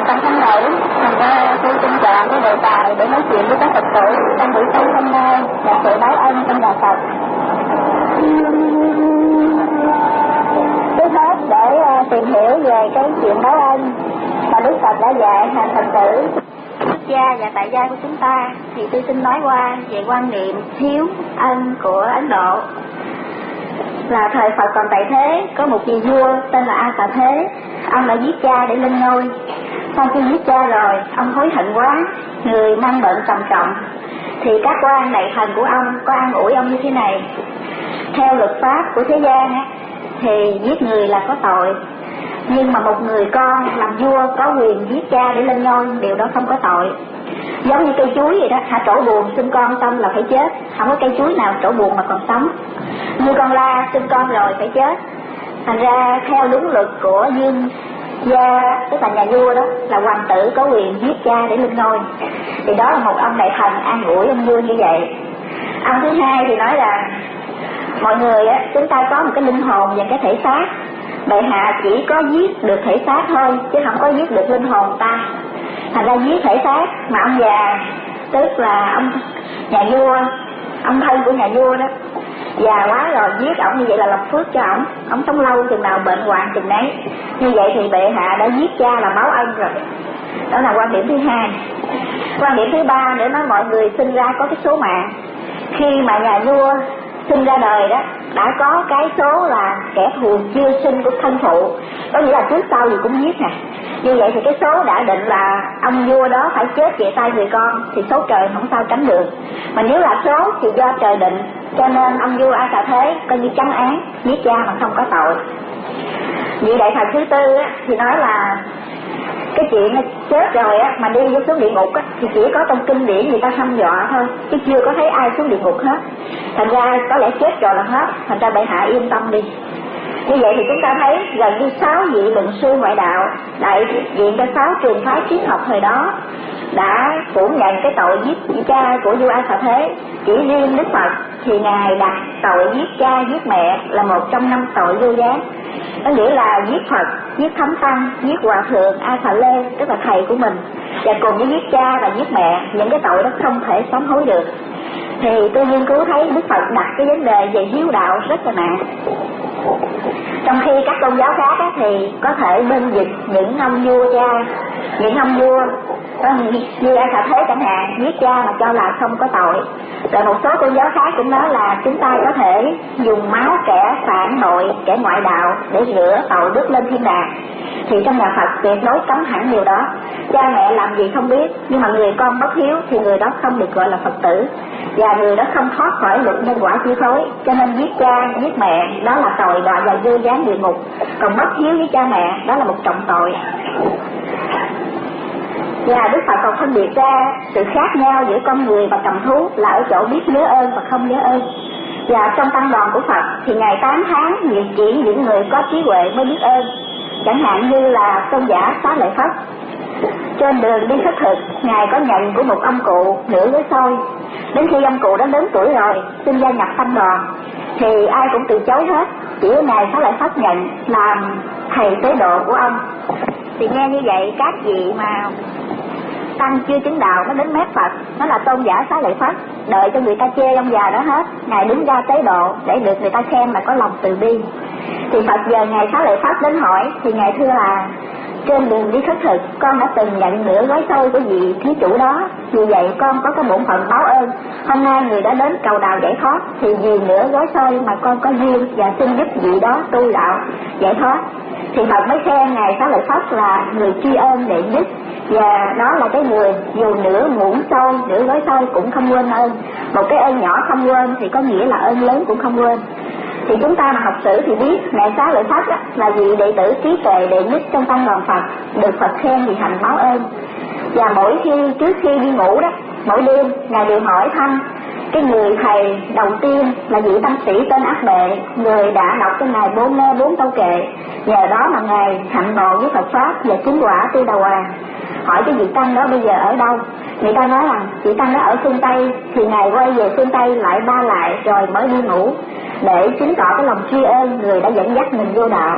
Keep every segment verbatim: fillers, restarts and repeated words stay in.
tâm thánh nữ, thành ra tôi xin chọn cái đề tài để nói chuyện với các Phật tử trong buổi tối hôm nay là sự báo ân trong đạo Phật. Trước hết để uh, tìm hiểu về cái chuyện báo ân mà Đức Phật đã dạy hàng Phật tử xuất gia và tại gia của chúng ta, thì tôi xin nói qua về quan niệm hiếu ân của Ấn Độ. Là thời Phật còn tại thế, có một vị vua tên là A Xà Thế. Ông đã giết cha để lên ngôi. Sau khi giết cha rồi, ông hối hận quá, người mang bệnh trầm trọng, thì các quan đại thần của ông có an ủi ông như thế này: theo luật pháp của thế gian á, thì giết người là có tội, nhưng mà một người con làm vua có quyền giết cha để lên ngôi, điều đó không có tội. Giống như cây chuối vậy đó, hả, trổ buồn sinh con xong là phải chết, không có cây chuối nào trổ buồn mà còn sống. Như con la sinh con rồi phải chết. Thành ra theo đúng luật của dương gia, tức là nhà vua đó, là hoàng tử có quyền giết cha để lên ngôi. Thì đó là một ông đại thần an ủi ông vua như vậy. Ông thứ hai thì nói là mọi người á, chúng ta có một cái linh hồn và cái thể xác. Bệ hạ chỉ có giết được thể xác thôi, chứ không có giết được linh hồn ta. Thành ra giết thể xác, mà ông già, tức là ông nhà vua, ông thân của nhà vua đó, già quá rồi giết ổng như vậy là lập phước cho ổng, ổng sống lâu chừng nào bệnh hoạn chừng đấy. Như vậy thì bệ hạ đã giết cha là báo ân rồi. Đó là quan điểm thứ hai. Quan điểm thứ ba để nói mọi người sinh ra có cái số mạng. Khi mà nhà vua sinh ra đời đó, đã có cái số là kẻ thù chưa sinh của thân phụ, có nghĩa là trước sau gì cũng giết nè. Như vậy thì cái số đã định là ông vua đó phải chết về tay người con, thì số trời không sao tránh được. Mà nếu là số thì do trời định, cho nên ông vua A Xà Thế coi như trắng án, giết cha mà không có tội. Vị đại thần thứ tư á, thì nói là cái chuyện chết rồi á, mà đi vô xuống địa ngục á, thì chỉ có trong kinh điển người ta hăm dọa thôi, chứ chưa có thấy ai xuống địa ngục hết. Thành ra có lẽ chết rồi là hết, thành ra bệ hạ yên tâm đi. Như vậy thì chúng ta thấy gần như sáu vị luận sư ngoại đạo đại diện cho sáu trường phái triết học thời đó đã phủ nhận cái tội giết cha của vua A Xà Thế. Chỉ riêng Đức Phật thì ngài đặt tội giết cha giết mẹ là một trong năm tội vô gián. Có nghĩa là giết Phật, giết Thánh Tăng, giết Hòa Thượng A Xà Lê, tức là thầy của mình, và cùng với giết cha và giết mẹ, những cái tội đó không thể sám hối được. Thì tôi nghiên cứu thấy Đức Phật đặt cái vấn đề về hiếu đạo rất là nặng. Trong khi các tôn giáo khác á, thì có thể bên dịch những ông vua cha, những ông vua như A Xà Thế chẳng hạn, giết cha mà cho là không có tội. Rồi một số tôn giáo khác cũng nói là chúng ta có thể dùng máu kẻ phản bội, kẻ ngoại đạo để rửa tội đức lên thiên đàng. Thì trong nhà Phật tuyệt đối cấm hẳn điều đó. Cha mẹ làm gì không biết, nhưng mà người con bất hiếu thì người đó không được gọi là Phật tử, và người đó không thoát khỏi luật nhân quả chi phối. Cho nên giết cha, giết mẹ đó là tội đọa vào vô gián địa ngục. Còn bất hiếu với cha mẹ đó là một trọng tội. Và Đức Phật còn phân biệt ra sự khác nhau giữa con người và cầm thú là ở chỗ biết nhớ ơn và không nhớ ơn. Và trong tăng đoàn của Phật thì Ngài tán thán nhiều chỉ những người có trí huệ mới biết ơn. Chẳng hạn như là tôn giả Xá Lợi Phất, trên đường đi khất thực, Ngài có nhận của một ông cụ nửa gói xôi. Đến khi ông cụ đã lớn tuổi rồi, xin gia nhập tăng đoàn, thì ai cũng từ chối hết, chỉ có Ngài Xá Lợi Phất nhận làm thầy tế độ của ông. Thì nghe như vậy, các vị mà tăng chưa chứng đạo nó đến mép Phật, nó là tôn giả Xá Lợi Phất, đợi cho người ta chê ông già đó hết, Ngài đứng ra tế độ để được người ta khen là có lòng từ bi. Thì Phật giờ Ngài Xá Lợi Phất đến hỏi, thì Ngài thưa là trên đường đi khất thực, con đã từng nhận nửa gói xôi của vị thí chủ đó, vì vậy con có cái bổn phận báo ơn. Hôm nay người đã đến cầu đạo giải thoát, thì vì nửa gói xôi mà con có duyên và xin giúp vị đó tu đạo giải thoát. Thì Phật mới khen Ngài Xá Lợi Phất là người tri ân đệ nhất, và đó là cái người dù nửa muỗng xôi, nửa gói xôi cũng không quên ơn. Một cái ơn nhỏ không quên thì có nghĩa là ơn lớn cũng không quên. Thì chúng ta mà học sử thì biết Ngài Xá Lợi Phất là vị đệ tử trí tuệ đệ nhất trong tăng đoàn Phật, được Phật khen vì hành báo ơn. Và mỗi khi trước khi đi ngủ đó, mỗi đêm Ngài đều hỏi thăm cái người thầy đầu tiên là vị tăng sĩ tên Ác Bệ, người đã đọc cho Ngài bốn nghe bốn câu kệ, nhờ đó mà Ngài hạnh ngộ với Phật pháp và chứng quả Tu Đà Hoàng. Hỏi cái vị tăng đó bây giờ ở đâu, người ta nói rằng vị tăng đó ở phương Tây, thì Ngài quay về phương Tây lại ba lại rồi mới đi ngủ, để chứng tỏ cái lòng tri ân người đã dẫn dắt mình vô đạo.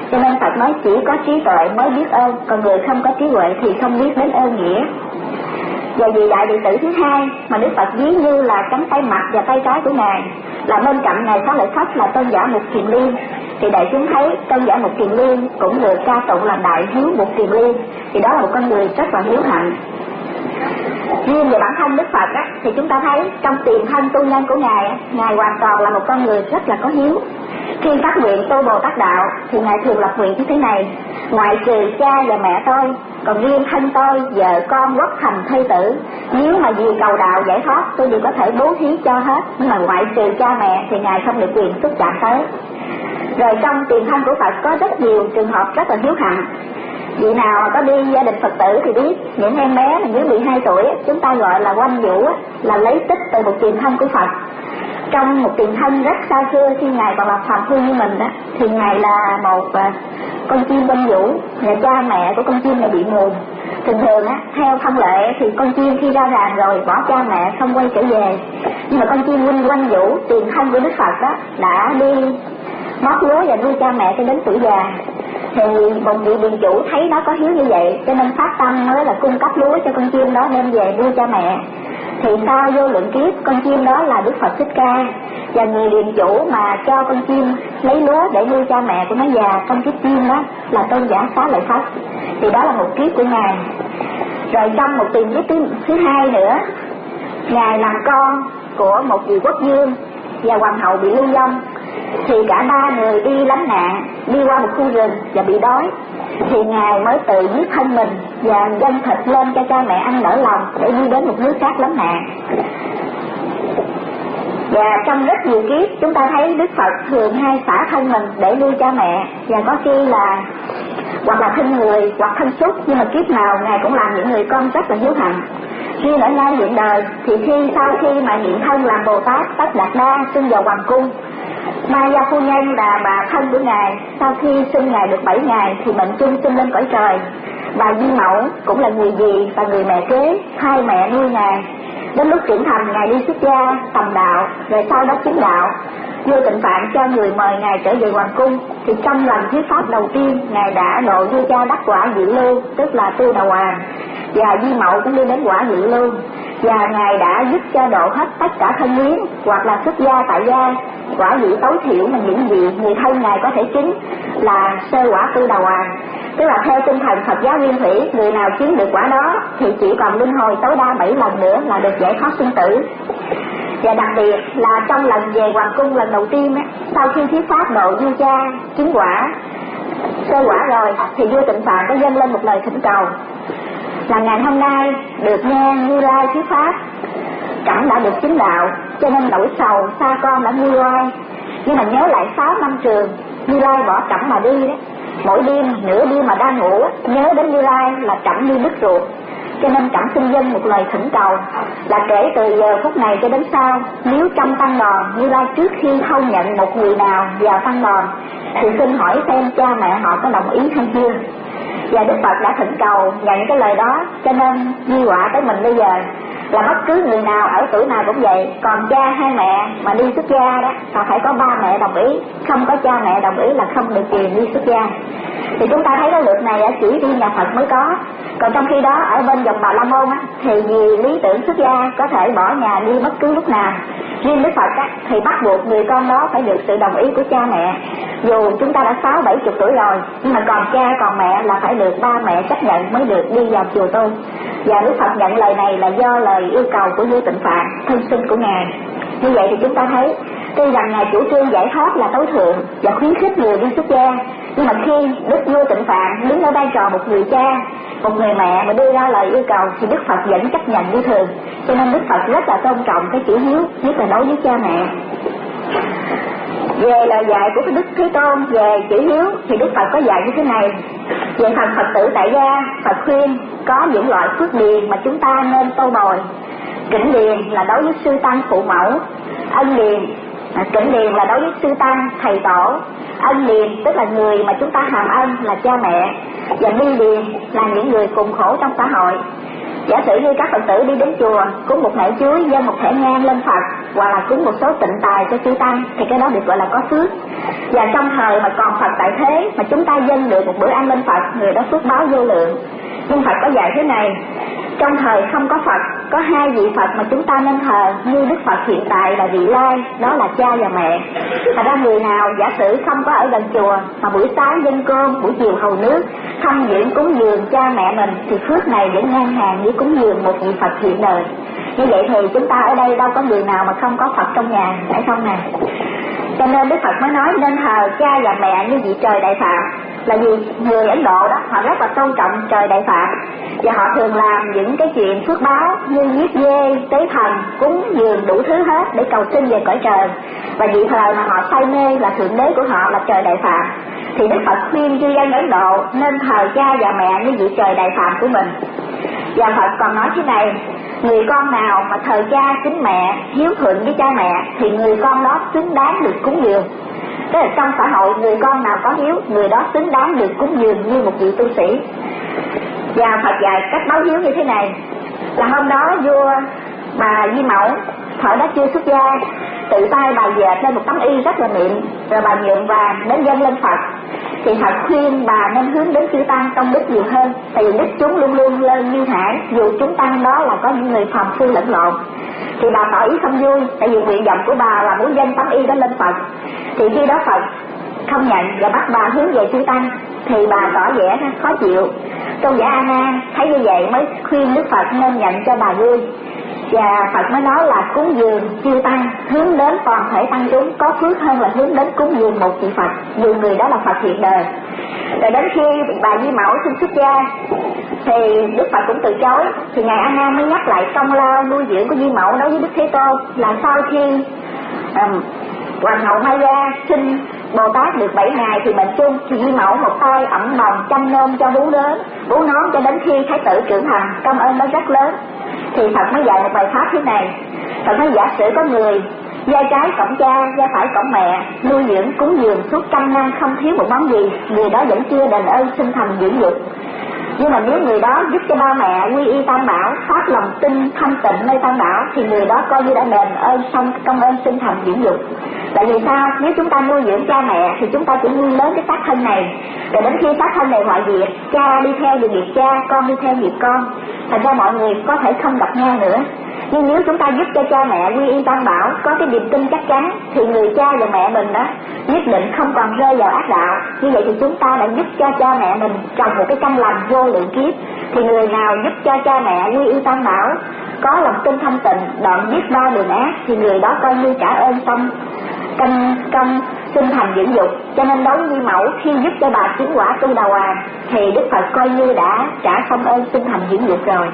Cho nên Phật nói chỉ có trí tuệ mới biết ơn, còn người không có trí huệ thì không biết đến ơn nghĩa. Và vì đại đệ tử thứ hai mà Đức Phật ví như là cánh tay mặt và tay trái của Ngài, là bên cạnh Ngài Xá Lợi Phất là Tôn giả Mục Kiền Liên, thì đại chúng thấy Tôn giả Mục Kiền Liên cũng được ca tụng là Đại Hiếu Mục Kiền Liên, thì đó là một con người rất là hiếu hạnh. Riêng về bản thân Đức Phật á, thì chúng ta thấy trong tiền thân tu nhân của Ngài, Ngài hoàn toàn là một con người rất là có hiếu. Khi phát nguyện tu Bồ Tát đạo thì Ngài thường lập nguyện như thế này: ngoại trừ cha và mẹ tôi, còn riêng thân tôi, vợ con, quốc thành, thê tử, nếu mà vì cầu đạo giải thoát tôi đều có thể bố thí cho hết, nhưng mà ngoại trừ cha mẹ thì Ngài không được quyền xúc chạm tới. Rồi trong tiền thân của Phật có rất nhiều trường hợp rất là hiếu hạnh. Vị nào mà có đi gia đình Phật tử thì biết những em bé mà dưới mười hai tuổi chúng ta gọi là oanh vũ, là lấy tích từ một tiền thân của Phật. Trong một tiền thân rất xa xưa khi Ngài còn là phàm phu như mình đó, thì Ngài là một uh, con chim oanh vũ, và cha mẹ của con chim này bị mù. Thường thường á, theo thông lệ thì con chim khi ra đàn rồi bỏ cha mẹ không quay trở về, nhưng mà con chim oanh oanh vũ tiền thân của Đức Phật đó đã đi mót lúa và nuôi cha mẹ cho đến tuổi già. Thì một vị điền chủ thấy nó có hiếu như vậy, cho nên phát tâm mới là cung cấp lúa cho con chim đó đem về nuôi cha mẹ. Thì sau vô lượng kiếp con chim đó là Đức Phật Thích Ca, và người điền chủ mà cho con chim lấy lúa để nuôi cha mẹ của nó già trong kiếp chim đó là Tôn giả Xá Lợi Phất. Thì đó là một kiếp của Ngài. Rồi trong một tiền kiếp thứ, thứ hai nữa, Ngài làm con của một vị quốc vương và hoàng hậu bị lưu vong. Thì cả ba người đi lánh nạn, đi qua một khu rừng và bị đói, thì Ngài mới tự giết thân mình và dâng thịt lên cho cha mẹ ăn nở lòng để đi đến một nước khác lánh nạn. Và trong rất nhiều kiếp chúng ta thấy Đức Phật thường hay xả thân mình để nuôi cha mẹ, và có khi là hoặc là thân người hoặc thân súc, nhưng mà kiếp nào Ngài cũng làm những người con rất là hiếu hạnh. Riêng ở ngay hiện đời thì khi sau khi mà hiện thân làm Bồ Tát Tất Đạt Đa sinh vào hoàng cung, Maya phu nhân là bà thân của Ngài, sau khi sinh Ngài được bảy ngày thì mệnh chung sinh lên cõi trời. Bà Di Mẫu cũng là người dì và người mẹ kế, hai mẹ nuôi Ngài. Đến lúc trưởng thành Ngài đi xuất gia tầm đạo, rồi sau đó chứng đạo. Vua Tịnh Phạn cho người mời Ngài trở về hoàng cung, thì trong lần thuyết pháp đầu tiên Ngài đã độ vua cha đắc quả Dự Lưu, tức là Tu Đà Hoàng, và Di Mẫu cũng đi đến quả Dự Lưu. Và Ngài đã giúp cho độ hết tất cả thân quyến hoặc là xuất gia tại gia. Quả vị tối thiểu mà những gì người thân Ngài có thể chứng là sơ quả Tu Đà Hoàng. Tức là theo tinh thần Phật giáo Nguyên Thủy, người nào chứng được quả đó thì chỉ còn luân hồi tối đa bảy lần nữa là được giải thoát sinh tử. Và đặc biệt là trong lần về hoàng cung lần đầu tiên á, sau khi thuyết pháp độ vua cha chứng quả sơ quả rồi, thì vua Tịnh Phạn có dâng lên một lời thỉnh cầu là ngày hôm nay được nghe Như Lai thuyết pháp, Trẫm đã được chứng đạo, cho nên nỗi sầu xa con đã nguôi ngoai. Nhưng mà nhớ lại sáu năm trường Như Lai bỏ Trẫm mà đi đó, mỗi đêm nửa đêm mà đang ngủ nhớ đến Như Lai là Trẫm như đứt ruột. Cho nên Trẫm xin dâng một lời thỉnh cầu là kể từ giờ phút này cho đến sau, nếu trong tăng đoàn Như Lai trước khi không nhận một người nào vào tăng đoàn thì xin hỏi xem cha mẹ họ có đồng ý hay chưa. Và Đức Phật đã thỉnh cầu nhận cái lời đó, cho nên di họa tới mình bây giờ là bất cứ người nào ở tuổi nào cũng vậy. Còn cha hai mẹ mà đi xuất gia đó là phải có ba mẹ đồng ý, không có cha mẹ đồng ý là không được quyền đi xuất gia. Thì chúng ta thấy cái luật này chỉ đi nhà Phật mới có. Còn trong khi đó ở bên dòng Bà La Môn á, thì vì lý tưởng xuất gia có thể bỏ nhà đi bất cứ lúc nào. Riêng Đức Phật á, thì bắt buộc người con đó phải được sự đồng ý của cha mẹ. Dù chúng ta đã sáu bảy chục tuổi rồi, nhưng mà còn cha còn mẹ là phải được ba mẹ chấp nhận mới được đi vào chùa tu. Và Đức Phật nhận lời này là do lời yêu cầu của vua Tịnh Phạn, thân sinh của Ngài. Như vậy thì chúng ta thấy tuy rằng Ngài chủ trương giải thoát là tối thượng và khuyến khích người đi xuất gia, nhưng mà khi Đức vua Tịnh Phạn đứng ở vai trò một người cha, một người mẹ mà đưa ra lời yêu cầu thì Đức Phật vẫn chấp nhận như thường. Cho nên Đức Phật rất là tôn trọng cái chữ hiếu, nhất là đối với cha mẹ. Về lời dạy của Đức Thế Tôn về chữ hiếu thì Đức Phật có dạy như thế này: về phần Phật tử tại gia, Phật khuyên có những loại phước điền mà chúng ta nên tô bồi. Kính điền là đối với sư tăng phụ mẫu, ân điền, à, kính điền là đối với sư tăng thầy tổ, ân điền tức là người mà chúng ta hàm ân là cha mẹ, và bi điền là những người cùng khổ trong xã hội. Giả sử như các Phật tử đi đến chùa cúng một nải chuối, dâng một thẻ nhang lên Phật, hoặc là cúng một số tịnh tài cho chư tăng, thì cái đó được gọi là có phước. Và trong thời mà còn Phật tại thế mà chúng ta dâng được một bữa ăn lên Phật, người đó phước báo vô lượng. Nhưng Phật có dạy thế này: trong thời không có Phật, có hai vị Phật mà chúng ta nên thờ như Đức Phật hiện tại là vị lai, đó là cha và mẹ. Thật ra người nào giả sử không có ở gần chùa mà buổi sáng dâng cơm, buổi chiều hầu nước, thăm viếng cúng dường cha mẹ mình thì phước này vẫn ngang hàng với cúng dường một vị Phật hiện đời. Như vậy thì chúng ta ở đây đâu có người nào mà không có Phật trong nhà, phải không nè? Cho nên Đức Phật mới nói nên thờ cha và mẹ như vị trời Đại Phạm. Là vì người Ấn Độ đó họ rất là tôn trọng trời Đại Phạm, và họ thường làm những cái chuyện phước báo như giết dê, tế thần, cúng dường đủ thứ hết để cầu xin về cõi trời. Và vị thờ mà họ say mê là thượng đế của họ là trời Đại Phạm. Thì Đức Phật khuyên chư dân Ấn Độ nên thờ cha và mẹ như vị trời Đại Phạm của mình. Và Phật còn nói thế này: người con nào mà thờ cha kính mẹ, hiếu thuận với cha mẹ thì người con đó xứng đáng được cúng dường. Tức là trong xã hội người con nào có hiếu, người đó xứng đáng được cúng dường như một vị tu sĩ. Và Phật dạy cách báo hiếu như thế này: là hôm đó vua bà Di Mẫu thở đó chưa xuất gia, tự tay bà dệt lên một tấm y rất là mịn, rồi bà nhuộm vàng đến dâng lên Phật. Thì Phật khuyên bà nên hướng đến chư tăng công đức nhiều hơn, tại vì đức chúng luôn luôn lên như hải, dù chúng tăng đó là có những người phàm phu lẫn lộn. Thì bà tỏ ý không vui, tại vì nguyện vọng của bà là muốn dâng tấm y đó lên Phật. Thì khi đó Phật không nhận và bắt bà hướng về chư tăng, thì bà tỏ vẻ khó chịu. Tôn giả A Nan thấy như vậy mới khuyên Đức Phật nên nhận cho bà vui. Và Phật mới nói là cúng dường chư tăng, hướng đến toàn thể tăng chúng có phước hơn là hướng đến cúng dường một vị Phật, dù người đó là Phật hiện đời. Rồi đến khi bà Di Mẫu xin xuất gia thì Đức Phật cũng từ chối. Thì ngài A Nan mới nhắc lại công lao nuôi dưỡng của Di Mẫu đối với Đức Thế Tôn, là sau khi um, Hoàng hậu Maya sinh Bồ Tát được bảy ngày thì mệnh chung, thì Di Mẫu một tay ẩm bồng chăm nom cho vú lớn, vú nón cho đến khi Thái tử trưởng thành, công ơn đó rất lớn. Thì Phật mới dạy một bài pháp thế này: Phật nói giả sử có người vai trái cổng cha, vai phải cổng mẹ, nuôi dưỡng cúng dường suốt trăm năm không thiếu một món gì, người đó vẫn chưa đền ơn sinh thành dưỡng dục. Nhưng mà nếu người đó giúp cho ba mẹ quy y tam bảo, phát lòng tin thanh tịnh nơi tam bảo, thì người đó coi như đã đền ơn xong công ơn sinh thành dưỡng dục. Tại vì sao? Nếu chúng ta nuôi dưỡng cha mẹ thì chúng ta chỉ nuôi lớn cái xác thân này, rồi đến khi xác thân này hoại diệt, cha đi theo nghiệp cha, con đi theo nghiệp con, thành ra mọi người có thể không gặp nhau nữa. Nhưng nếu chúng ta giúp cho cha mẹ quy y tam bảo, có cái niềm tin chắc chắn, thì người cha và mẹ mình đó nhất định không còn rơi vào ác đạo. Như vậy thì chúng ta đã giúp cho cha mẹ mình trồng một cái căn lành vô lượng kiếp. Thì người nào giúp cho cha mẹ quy y tam bảo, có lòng tin thanh tịnh, đoạn giết ba đường ác, thì người đó coi như trả ơn xong công công sinh thành dưỡng dục. Cho nên đối với Di Mẫu, khi giúp cho bà chứng quả tu đà hoàng thì Đức Phật coi như đã trả xong ơn sinh thành dưỡng dục rồi.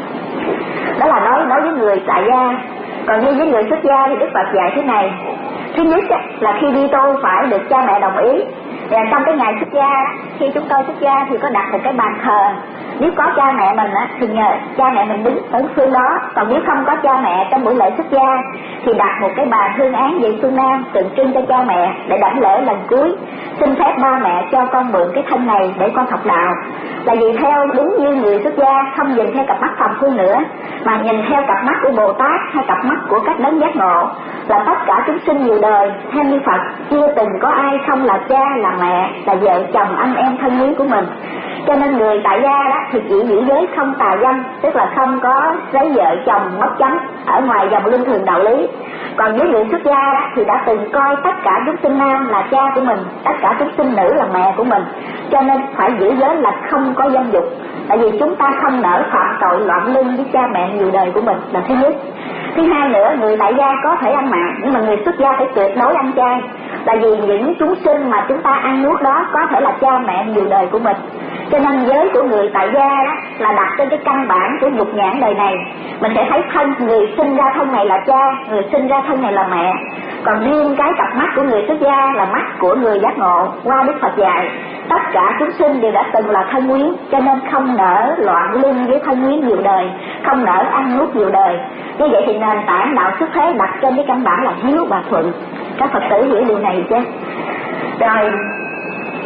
Đó là nói đối với người tại gia. Còn như với người xuất gia thì Đức Phật dạy thế này: thứ nhất là khi đi tu phải được cha mẹ đồng ý. Và trong cái ngày xuất gia, khi chúng tôi xuất gia thì có đặt một cái bàn thờ. Nếu có cha mẹ mình á, thì nhờ cha mẹ mình đứng ở phương đó. Còn nếu không có cha mẹ trong buổi lễ xuất gia thì đặt một cái bàn hương án về phương Nam, tượng trưng cho cha mẹ, để đảnh lễ lần cuối, xin phép ba mẹ cho con mượn cái thân này để con học đạo. Là vì theo đúng như người xuất gia không nhìn theo cặp mắt phàm phu nữa, mà nhìn theo cặp mắt của Bồ Tát hay cặp mắt của các đấng giác ngộ, là tất cả chúng sinh nhiều đời theo như Phật chưa từng có ai không là cha, là mẹ, là vợ chồng, anh em thân quyến của mình. Cho nên người tại gia đó thì chỉ giữ giới không tà dâm, tức là không có lấy vợ chồng mất chánh ở ngoài dòng luân thường đạo lý. Còn với người xuất gia đó thì đã từng coi tất cả chúng sinh nam là cha của mình, tất cả chúng sinh nữ là mẹ của mình. Cho nên phải giữ giới là không có dâm dục, tại vì chúng ta không nỡ phạm tội loạn luân với cha mẹ nhiều đời của mình, là thứ nhất. Thứ hai nữa, người tại gia có thể ăn mặn, nhưng mà người xuất gia phải tuyệt đối ăn chay. Tại vì những chúng sinh mà chúng ta ăn nuốt đó có thể là cha mẹ nhiều đời của mình. Cho nên giới của người tại gia đó là đặt trên cái căn bản của dục nhãn đời này. Mình sẽ thấy thân người sinh ra thân này là cha, người sinh ra thân này là mẹ. Còn riêng cái cặp mắt của người xuất gia là mắt của người giác ngộ. Qua Đức Phật dạy tất cả chúng sinh đều đã từng là thân quyến, cho nên không nỡ loạn luân với thân quyến nhiều đời, không nỡ ăn nuốt nhiều đời. Như vậy thì nền tảng đạo xuất thế đặt trên cái căn bản là hiếu và thuận. Các Phật tử hiểu điều này chứ? Rồi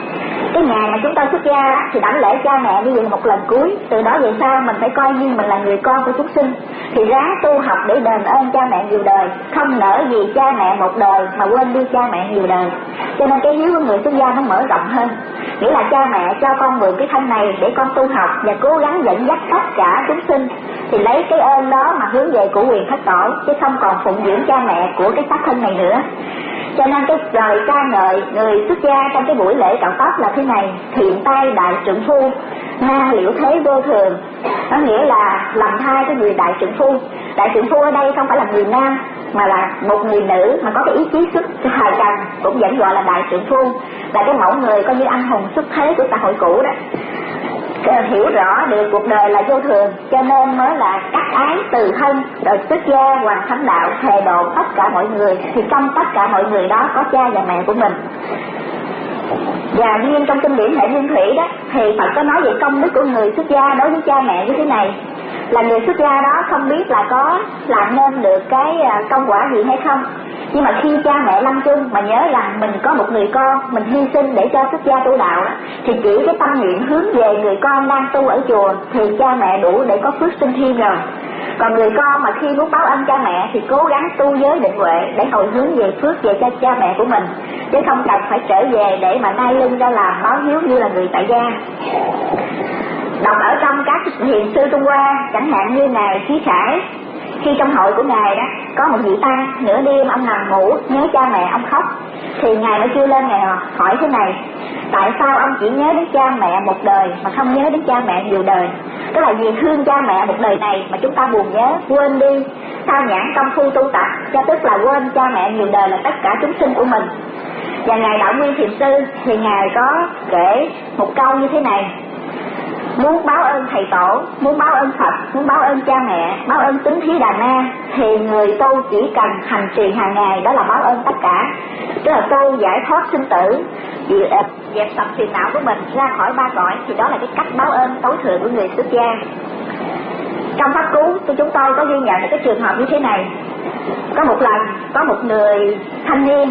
Cái ngày mà chúng ta xuất gia thì đảnh lễ cha mẹ như vậy một lần cuối. Từ đó về sau mình phải coi như mình là người con của chúng sinh, thì ráng tu học để đền ơn cha mẹ nhiều đời, không nỡ vì cha mẹ một đời mà quên đi cha mẹ nhiều đời. Cho nên cái hiếu của người xuất gia nó mở rộng hơn, nghĩa là cha mẹ cho con mượn cái thân này để con tu học và cố gắng dẫn dắt tất cả chúng sinh, thì lấy cái ơn đó mà hướng về của quyền thất tổ, chứ không còn phụng dưỡng cha mẹ của cái xác thân này nữa. Cho nên cái lời ca ngợi người xuất gia trong cái buổi lễ cạo tóc là thế này: thiện tay đại trượng phu, na liễu thế vô thường. Nó nghĩa là làm thai cái người đại trượng phu. Đại trượng phu ở đây không phải là người nam, mà là một người nữ mà có cái ý chí xuất hài trần, cũng vẫn gọi là đại trượng phu, là cái mẫu người coi như anh hùng xuất thế của xã hội cũ đó. Hiểu rõ được cuộc đời là vô thường, cho nên mới là cắt ái từ thân, rồi xuất gia hoàn thánh đạo, thề độ tất cả mọi người. Thì trong tất cả mọi người đó có cha và mẹ của mình. Và riêng trong kinh điển Hệ Nguyên Thủy đó thì Phật có nói về công đức của người xuất gia đối với cha mẹ như thế này: là người xuất gia đó không biết là có làm nên được cái công quả gì hay không, nhưng mà khi cha mẹ lâm chung mà nhớ rằng mình có một người con, mình hy sinh để cho xuất gia tu đạo đó, thì chỉ cái tâm niệm hướng về người con đang tu ở chùa thì cha mẹ đủ để có phước sinh thiên rồi. Còn người con mà khi muốn báo ân cha mẹ thì cố gắng tu giới định huệ để hồi hướng về phước về cho cha mẹ của mình, chứ không cần phải trở về để mà nai lưng ra làm báo hiếu như là người tại gia. Đọc ở trong các hiền sư Trung Hoa, chẳng hạn như ngài Trí Khải, khi trong hội của ngài đó có một vị tăng nửa đêm ông nằm ngủ nhớ cha mẹ ông khóc, thì ngài mới kêu lên ngài hỏi thế này: tại sao ông chỉ nhớ đến cha mẹ một đời mà không nhớ đến cha mẹ nhiều đời? Tức là vì thương cha mẹ một đời này mà chúng ta buồn nhớ, quên đi sao nhãn công phu tu tập, cho tức là quên cha mẹ nhiều đời là tất cả chúng sinh của mình. Và ngài Đạo Nguyên Thiền Sư thì ngài có kể một câu như thế này: muốn báo ơn thầy tổ, muốn báo ơn Phật, muốn báo ơn cha mẹ, báo ơn Tính Thí Đà Na, thì người tu chỉ cần hành trì hàng ngày, đó là báo ơn tất cả. Tức là tu giải thoát sinh tử, dẹp sạch phiền não của mình ra khỏi ba cõi, thì đó là cái cách báo ơn tối thượng của người xuất gia. Trong pháp cú thì chúng tôi có ghi nhận cái trường hợp như thế này. Có một lần có một người thanh niên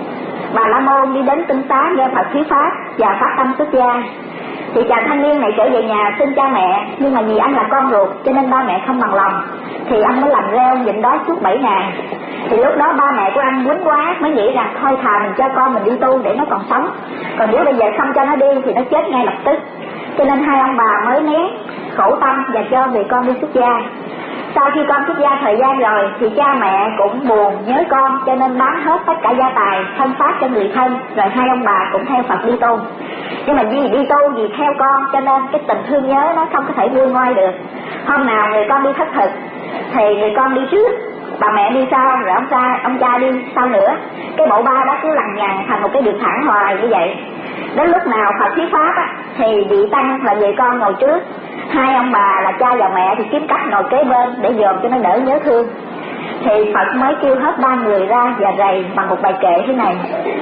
Bà La Môn đi đến Tinh Xá nghe Phật thuyết pháp và phát tâm xuất gia. Thì chàng thanh niên này trở về nhà xin cha mẹ, nhưng mà vì anh là con ruột cho nên ba mẹ không bằng lòng, thì anh mới làm reo nhịn đói suốt bảy ngày. Thì lúc đó ba mẹ của anh quýnh quá mới nghĩ rằng thôi thà mình cho con mình đi tu để nó còn sống, còn nếu bây giờ không cho nó đi thì nó chết ngay lập tức. Cho nên hai ông bà mới nén khổ tâm và cho về con đi xuất gia. Sau khi con xuất gia thời gian rồi thì cha mẹ cũng buồn nhớ con, cho nên bán hết tất cả gia tài thân pháp cho người thân, rồi hai ông bà cũng theo Phật đi tu. Nhưng mà vì đi tu vì theo con cho nên cái tình thương nhớ nó không có thể nguôi ngoai được. Hôm nào người con đi thất thực thì người con đi trước, bà mẹ đi sau, rồi ông cha ông cha đi sau nữa. Cái bộ ba đó cứ lằng nhằng thành một cái đường thẳng hoài như vậy. Đến lúc nào Phật thuyết pháp á, thì vị tăng là người con ngồi trước, hai ông bà là cha và mẹ thì kiếm cách ngồi kế bên để dòm cho nó đỡ nhớ thương. Thì Phật mới kêu hết ba người ra và rầy bằng một bài kệ thế này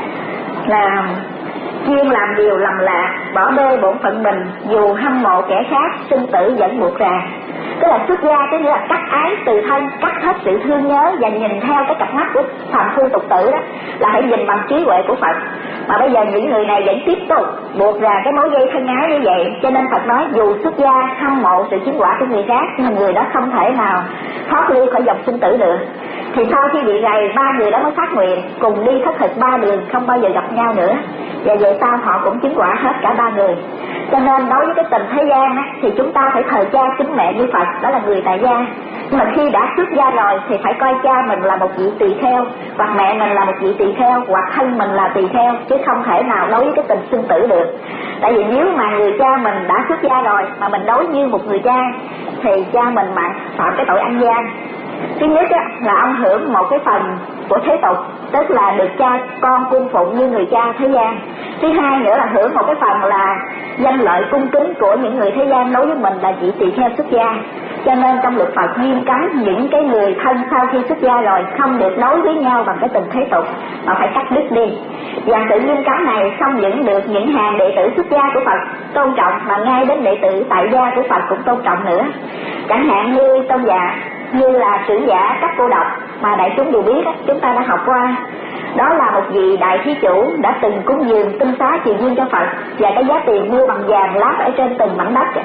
là: chuyên làm điều lầm lạc, bỏ bê bổn phận mình, dù hâm mộ kẻ khác, sinh tử vẫn buộc ràng. Tức là xuất gia cái nghĩa là cắt ái từ thân, cắt hết sự thương nhớ và nhìn theo cái cặp mắt của phàm phu tục tử đó, là hãy nhìn bằng trí huệ của Phật. Mà bây giờ những người này vẫn tiếp tục buộc ra cái mối dây thân ái như vậy, cho nên Phật nói dù xuất gia hâm mộ sự chứng quả của người khác, nhưng mà người đó không thể nào thoát ly khỏi dòng sinh tử được. Thì sau khi bị rầy, ba người đó mới phát nguyện cùng đi thất thực ba đường, không bao giờ gặp nhau nữa. Và về sau họ cũng chứng quả hết cả ba người. Cho nên đối với cái tình thế gian á, thì chúng ta phải thờ cha kính mẹ như Phật, đó là người tại gia. Nhưng mà khi đã xuất gia rồi thì phải coi cha mình là một vị tỳ kheo, hoặc mẹ mình là một vị tỳ kheo, hoặc thân mình là tỳ kheo, chứ không thể nào đối với cái tình sinh tử được. Tại vì nếu mà người cha mình đã xuất gia rồi mà mình đối như một người cha thì cha mình mà phạm cái tội ăn gian. Thứ nhất á, là ông hưởng một cái phần của thế tục, tức là được cha con cung phụng như người cha thế gian. Thứ hai nữa là hưởng một cái phần là danh lợi cung kính của những người thế gian đối với mình là vị tỳ kheo xuất gia. Cho nên trong luật Phật nghiêm cấm những cái người thân sau khi xuất gia rồi không được đối với nhau bằng cái tình thế tục, mà phải cắt đứt đi. Và sự nghiêm cấm này không những được những hàng đệ tử xuất gia của Phật tôn trọng, mà ngay đến đệ tử tại gia của Phật cũng tôn trọng nữa. Chẳng hạn như tôn giả, như là trưởng giả Các Cô Độc mà đại chúng đều biết, chúng ta đã học qua Đó là một vị đại thí chủ đã từng cúng dường tinh xá truyền duyên cho Phật, và cái giá tiền mua bằng vàng lát ở trên từng mảnh đất.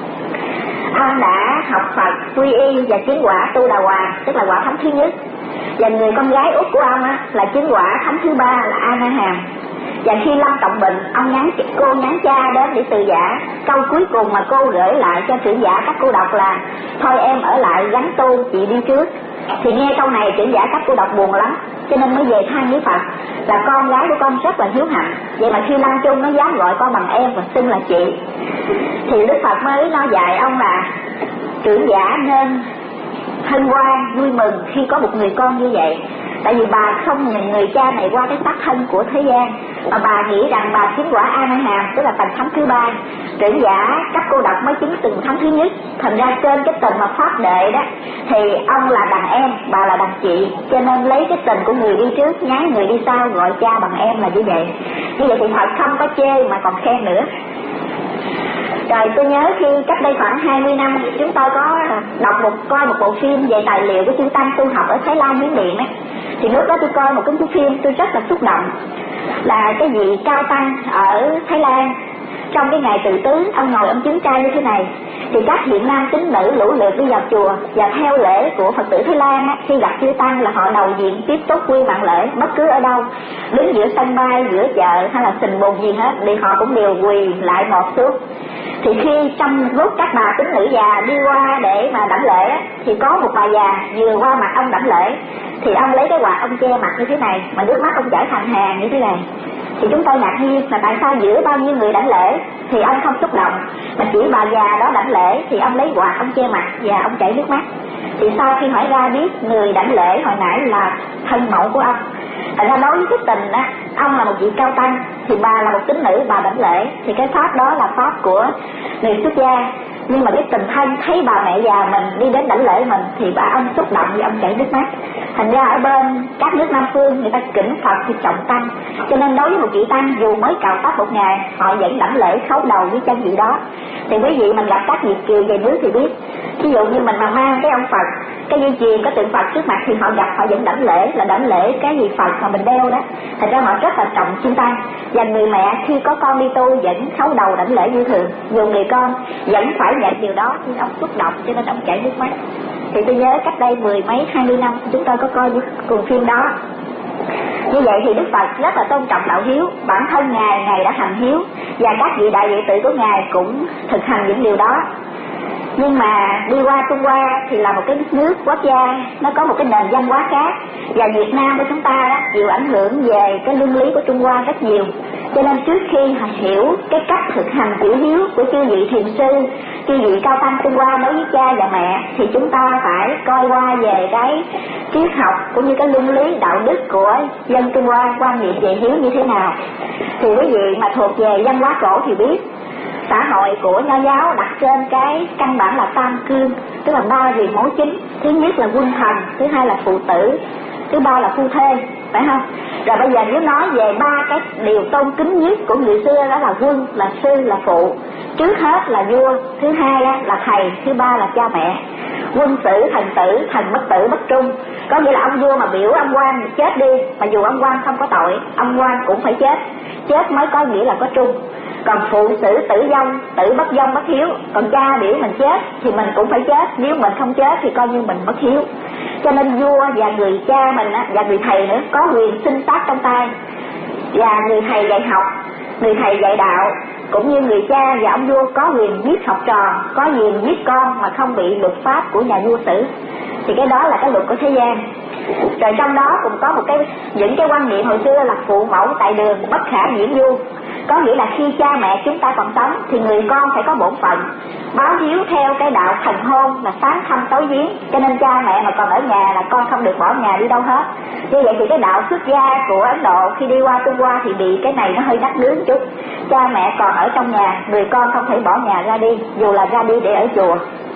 Ông đã học Phật, quy y và chứng quả Tu Đà Hoàng, tức là quả thánh thứ nhất. Và người con gái út của ông á, là chứng quả thánh thứ ba là A Na Hàm. Và khi lâm trọng bệnh, ông nhắn cô nhắn cha đến để từ giả. Câu cuối cùng mà cô gửi lại cho trưởng giả các cô đọc là: thôi em ở lại gắn tu, chị đi trước. Thì nghe câu này trưởng giả các cô đọc buồn lắm, cho nên mới về than với Phật là con gái của con rất là hiếu hạnh, vậy mà khi lâm chung nó dám gọi con bằng em và xưng là chị. Thì Đức Phật mới nói dạy ông là trưởng giả nên hân hoan vui mừng khi có một người con như vậy. Tại vì bà không nhìn người cha này qua cái tác thân của thế gian, mà bà nghĩ rằng bà chứng quả A Na Hàm, tức là tầng thánh thứ ba. Trưởng giả cấp cô độc mới chứng từng thánh thứ nhất. Thành ra trên cái tình mà pháp đệ đó thì ông là đàn em, bà là đàn chị, cho nên lấy cái tình của người đi trước nhái người đi sau, gọi cha bằng em là như vậy. Như vậy thì Phật không có chê mà còn khen nữa. Rồi tôi nhớ khi cách đây khoảng hai mươi năm chúng tôi có đọc một coi một bộ phim về tài liệu của chư Tăng tu học ở Thái Lan Miến Điện ấy. Thì lúc đó tôi coi một cái phim tôi rất là xúc động, là cái vị cao tăng ở Thái Lan trong cái ngày tự tứ, ông ngồi ông chứng trai như thế này. Thì các thiện nam tín nữ lũ lượt đi vào chùa, và theo lễ của Phật tử Thái Lan á, khi gặp chư Tăng là họ đầu diện tiếp tục quy mạng lễ, bất cứ ở đâu, đứng giữa sân bay, giữa chợ hay là sình bùn gì hết thì họ cũng đều quỳ lại một xuống. Thì khi trong lúc các bà tín nữ già đi qua để mà đảnh lễ á, thì có một bà già vừa qua mặt ông đảnh lễ, thì ông lấy cái quạt ông che mặt như thế này, mà nước mắt ông chảy thành hàng như thế này. Thì chúng tôi ngạc nhiên là tại sao giữa bao nhiêu người đảnh lễ thì ông không xúc động, mà chỉ bà già đó đảnh lễ thì ông lấy quạt ông che mặt và ông chảy nước mắt. Thì sau khi hỏi ra biết người đảnh lễ hồi nãy là thân mẫu của ông. Thành ra đối với cái tình á, ông là một vị cao tăng thì bà là một tín nữ, bà đảnh lễ, thì cái pháp đó là pháp của người xuất gia. Nhưng mà cái tình thân thấy bà mẹ già mình đi đến đảnh lễ mình thì bà ông xúc động và ông chảy nước mắt. Thành ra ở bên các nước Nam phương người ta kính Phật thì trọng tăng, cho nên đối với một vị tăng dù mới cạo tóc một ngày họ vẫn đảnh lễ khấu đầu với chân vị đó. Thì quý vị mình gặp các Việt kiều về nước thì biết, ví dụ như mình mà mang cái ông Phật, cái dây chuyền có tượng Phật trước mặt thì họ gặp họ vẫn đảnh lễ, là đảnh lễ cái gì Phật mà mình đeo đó. Thành ra họ rất là trọng chư tăng. Và người mẹ khi có con đi tu vẫn khấu đầu đảnh lễ như thường, dù người con vẫn phải nhận điều đó, nhưng ông xúc động cho nên ông chảy nước mắt. Thì tôi nhớ cách đây mười mấy hai mươi năm chúng tôi có coi cùng phim đó. Như vậy thì Đức Phật rất là tôn trọng đạo hiếu, bản thân ngài ngài đã hành hiếu, và các vị đại đệ tử của ngài cũng thực hành những điều đó. Nhưng mà đi qua Trung Hoa thì là một cái nước quốc gia, nó có một cái nền văn hóa khác, và Việt Nam của chúng ta đó chịu ảnh hưởng về cái luân lý của Trung Hoa rất nhiều. Cho nên trước khi hiểu cái cách thực hành chữ hiếu của chư vị thiền sư, chư vị cao tăng Trung Hoa đối với cha và mẹ, thì chúng ta phải coi qua về cái triết học cũng như cái luân lý đạo đức của dân Trung Hoa quan niệm về hiếu như thế nào. Thì quý vị mà thuộc về văn hóa cổ thì biết xã hội của Nho giáo đặt trên cái căn bản là tam cương, tức là ba vị mẫu chính. Thứ nhất là quân thần, thứ hai là phụ tử, thứ ba là phu thê, phải không? Rồi bây giờ nếu nói về ba cái điều tôn kính nhất của người xưa, đó là quân, là sư, là phụ. Trước hết là vua, thứ hai là thầy, thứ ba là cha mẹ. Quân tử, thần tử, thần bất tử bất trung. Có nghĩa là ông vua mà biểu ông quan chết đi, mà dù ông quan không có tội, ông quan cũng phải chết. Chết mới có nghĩa là có trung. Còn phụ xử tử vong, tử bất vong bất hiếu. Còn cha biểu mình chết thì mình cũng phải chết, nếu mình không chết thì coi như mình bất hiếu. Cho nên vua và người cha mình á, và người thầy nữa có quyền sinh sát trong tay. Và người thầy dạy học, người thầy dạy đạo, cũng như người cha và ông vua có quyền giết học trò, có quyền giết con mà không bị luật pháp của nhà vua xử. Thì cái đó là cái luật của thế gian. Rồi trong đó cũng có một cái những cái quan niệm hồi xưa là phụ mẫu tại đường bất khả nhiễm vu. Có nghĩa là khi cha mẹ chúng ta còn sống thì người con phải có bổn phận báo hiếu theo cái đạo thần hôn là sáng thăm tối giếng. Cho nên cha mẹ mà còn ở nhà là con không được bỏ nhà đi đâu hết. Như vậy thì cái đạo xuất gia của Ấn Độ khi đi qua Trung Hoa thì bị cái này nó hơi đắt đướng chút. Cha mẹ còn ở trong nhà, người con không thể bỏ nhà ra đi, dù là ra đi để ở chùa.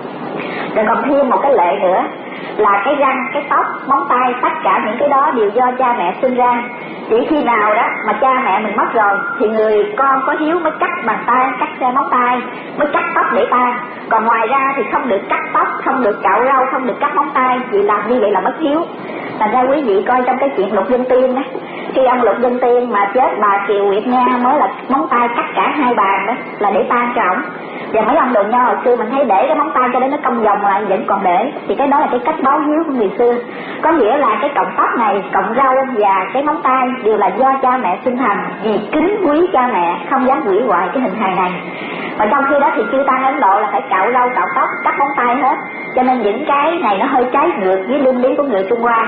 Rồi còn thêm một cái lệ nữa là cái răng, cái tóc, móng tay, tất cả những cái đó đều do cha mẹ sinh ra. Chỉ khi nào đó mà cha mẹ mình mất rồi thì người con có hiếu mới cắt bàn tay, cắt xe móng tay, mới cắt tóc để ta. Còn ngoài ra thì không được cắt tóc, không được cạo râu, không được cắt móng tay, vì làm như vậy là mất hiếu. Thành ra quý vị coi trong cái chuyện Lục Linh Tiên đó, Khi ông Lục Dân Tiên mà chết, bà Kiều Nguyệt Nga mới là móng tay cắt cả hai bàn đó, là để tan cho ổng. Và mấy ông đồ nho hồi xưa mình thấy để cái móng tay cho đến nó cong vòng lại vẫn còn để, thì cái đó là cái cách báo hiếu của người xưa. Có nghĩa là cái cọng tóc này, cọng râu và cái móng tay đều là do cha mẹ sinh thành, vì kính quý cha mẹ không dám hủy hoại cái hình hài này. Và trong khi đó thì chư tăng Ấn Độ là phải cạo râu cạo tóc, cắt móng tay hết, cho nên những cái này nó hơi trái ngược với luân lý của người Trung Hoa.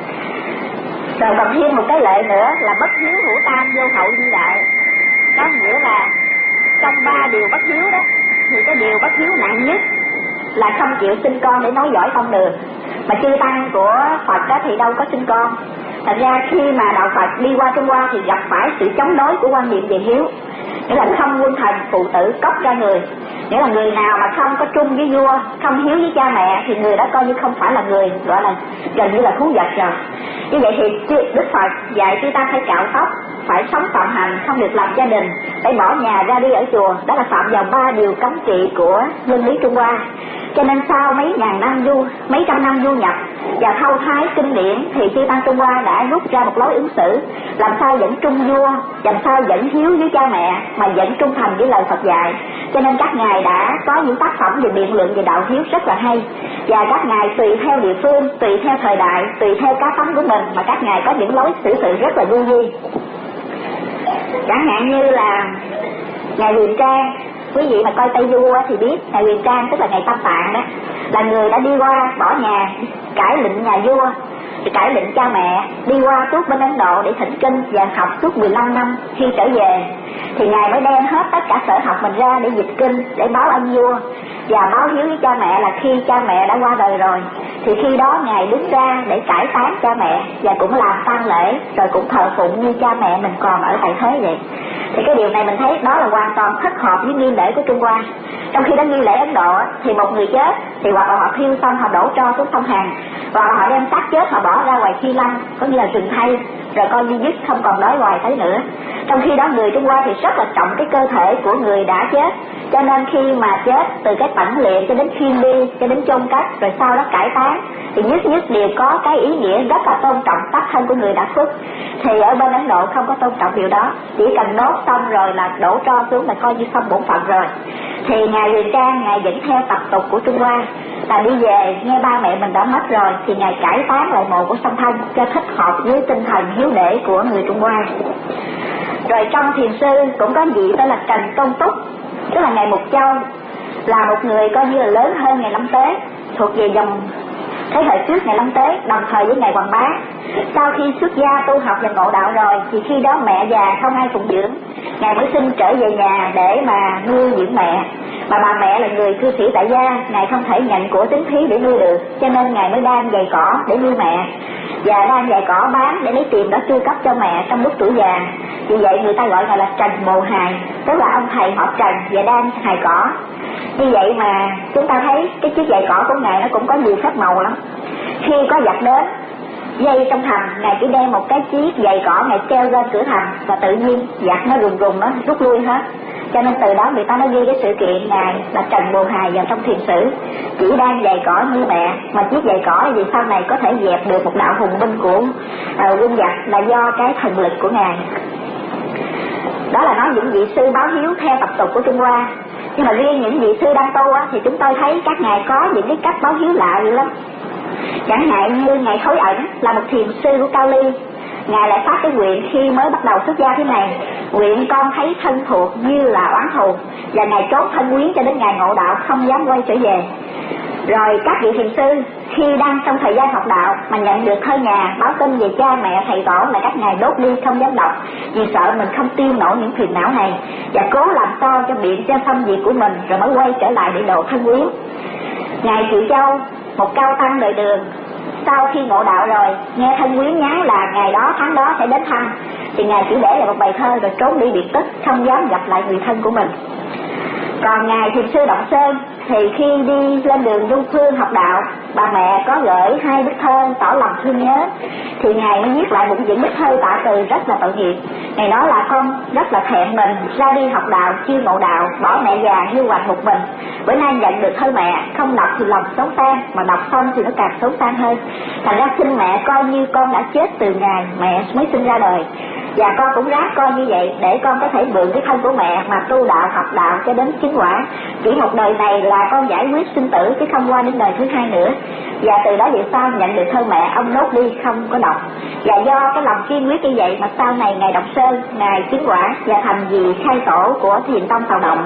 Rồi còn thêm một cái lệ nữa là bất hiếu hữu tam vô hậu di đại. Có nghĩa là trong ba điều bất hiếu đó thì cái điều bất hiếu nặng nhất là không chịu sinh con để nối dõi tông đường. Mà chư tăng của Phật đó thì đâu có sinh con. Thật ra khi mà đạo Phật đi qua Trung Hoa thì gặp phải sự chống đối của quan niệm về hiếu, nghĩa là không quân thần phụ tử cốc ra người. Nghĩa là người nào mà không có trung với vua, không hiếu với cha mẹ thì người đó coi như không phải là người, gọi là gần như là thú vật rồi. Như vậy thì Đức Phật dạy chúng ta phải cạo tóc, phải sống phạm hạnh, không được lập gia đình, phải bỏ nhà ra đi ở chùa. Đó là phạm vào ba điều cấm kỵ của luân lý Trung Hoa. Cho nên sau mấy ngàn năm du, mấy trăm năm du nhập và thâu thái kinh điển thì chư tăng Trung Hoa đã rút ra một lối ứng xử làm sao vẫn trung vua, làm sao vẫn hiếu với cha mẹ mà vẫn trung thành với lời Phật dạy. Cho nên các ngài đã có những tác phẩm về biện luận về đạo hiếu rất là hay, và các ngài tùy theo địa phương, tùy theo thời đại, tùy theo cá tánh của mình mà các ngài có những lối xử sự rất là du di. Chẳng hạn như là ngài Huyền Trang, quý vị mà coi Tây Du thì biết ngài Huyền Trang tức là ngài Tam Tạng đó, là người đã đi qua bỏ nhà, cải lệnh nhà vua, cải lệnh cha mẹ, đi qua tuốt bên Ấn Độ để thỉnh kinh và học suốt mười lăm năm. Khi trở về thì ngài mới đem hết tất cả sở học mình ra để dịch kinh, để báo ân vua và báo hiếu với cha mẹ. Là khi cha mẹ đã qua đời rồi thì khi đó ngài đứng ra để cải táng cha mẹ và cũng làm tang lễ, rồi cũng thờ phụng như cha mẹ mình còn ở tại thế vậy. Thì cái điều này mình thấy đó là hoàn toàn thích hợp với nghi lễ của Trung Hoa. Trong khi đó nghi lễ Ấn Độ thì một người chết thì hoặc là họ thiêu xong họ đổ tro xuống sông Hằng, hoặc là họ đem xác chết họ bỏ ra ngoài Khi Lăng, có nghĩa là rừng thay, rồi coi như dứt không còn đói hoài thấy nữa. Trong khi đó người Trung Hoa thì rất là trọng cái cơ thể của người đã chết, cho nên khi mà chết, từ cái tẩm liệm cho đến khiêng đi, cho đến chôn cất, rồi sau đó cải táng, thì nhất nhất đều có cái ý nghĩa rất là tôn trọng xác thân của người đã khuất. Thì ở bên Ấn Độ không có tôn trọng điều đó, chỉ cần đốt xong rồi là đổ tro xuống là coi như xong bổn phận rồi. Thì ngài Huyền Trang, ngài vẫn theo tập tục của Trung Hoa, là đi về nghe ba mẹ mình đã mất rồi thì ngài cải táng lại mộ của song thân cho thích hợp với tinh thần hiếu đệ của người Trung Hoa. Rồi trong thiền sư cũng có vị tên là Trần Tôn Túc, tức là ngài Mục Châu, là một người coi như là lớn hơn ngài Lâm Tế, thuộc về dòng thế hệ trước ngài Lâm Tế, đồng thời với ngài Hoàng Bá. Sau khi xuất gia tu học và ngộ đạo rồi thì khi đó mẹ già không ai phụng dưỡng, ngài mới xin trở về nhà để mà nuôi dưỡng mẹ. Mà bà mẹ là người cư sĩ tại gia, ngài không thể nhận của tín thí để nuôi được, cho nên ngài mới đan giày cỏ để nuôi mẹ, và đan giày cỏ bán để lấy tiền đó chu cấp cho mẹ trong lúc tuổi già. Vì vậy người ta gọi ngài là Trần Mồ Hài, tức là ông thầy họ Trần và đan hài cỏ. Như vậy mà chúng ta thấy cái chiếc giày cỏ của ngài nó cũng có nhiều phép màu lắm. Khi có giặc đến dây trong thành, ngài chỉ đem một cái chiếc giày cỏ ngài treo lên cửa thành, và tự nhiên giặc nó rùng rùng nó rút lui hết. Cho nên từ đó người ta mới ghi cái sự kiện ngài là Trần Bồ Hài vào trong thiền sử, chỉ đang giày cỏ như mẹ, mà chiếc giày cỏ vì sau này có thể dẹp được một đạo hùng binh của uh, quân giặc là do cái thần lực của ngài. Đó là nói những vị sư báo hiếu theo tập tục của Trung Hoa. Nhưng mà riêng những vị sư đang tu á, thì chúng tôi thấy các ngài có những cái cách báo hiếu lạ dữ lắm. Chẳng hạn như ngài Thối Ẩn là một thiền sư của Cao Ly, ngài lại phát cái nguyện khi mới bắt đầu xuất gia thế này: nguyện con thấy thân thuộc như là oán thù, và ngài trốn thân quyến cho đến ngày ngộ đạo, không dám quay trở về. Rồi các vị thiền sư khi đang trong thời gian học đạo mà nhận được thơ nhà báo tin về cha mẹ thầy tổ là các ngài đốt đi không dám đọc, vì sợ mình không tiêu nổi những phiền não này, và cố làm sao cho biện cho xong việc của mình rồi mới quay trở lại để độ thân quyến. Ngài Triệu Châu, một cao tăng đời Đường, sau khi ngộ đạo rồi nghe thân quyến nhắn là ngày đó tháng đó sẽ đến thăm, thì ngài chỉ để lại một bài thơ rồi trốn đi biệt tích, không dám gặp lại người thân của mình. Còn ngài thiền sư Động Sơn thì khi đi lên đường du phương học đạo, bà mẹ có gửi hai bức thơ tỏ lòng thương nhớ, thì ngài mới viết lại một những bức thơ tạ từ rất là tội nghiệp. Ngài nói là con rất là thẹn mình ra đi học đạo chưa ngộ đạo, bỏ mẹ già hiu quạnh một mình. Bữa nay nhận được thơ mẹ, không đọc thì lòng xốn sang, mà đọc xong thì nó càng xốn sang hơn. Thành ra xin mẹ coi như con đã chết từ ngày mẹ mới sinh ra đời, và con cũng ráng coi như vậy để con có thể mượn cái thân của mẹ mà tu đạo học đạo cho đến chứng quả. Chỉ một đời này là con giải quyết sinh tử, chứ không qua đến đời thứ hai nữa. Và từ đó về sau nhận được thơ mẹ, ông nốt đi không có đọc. Và do cái lòng kiên quyết như vậy mà sau này ngài Động Sơn, ngài chứng quả và thành vị khai tổ của Thiền tông Tàu Động.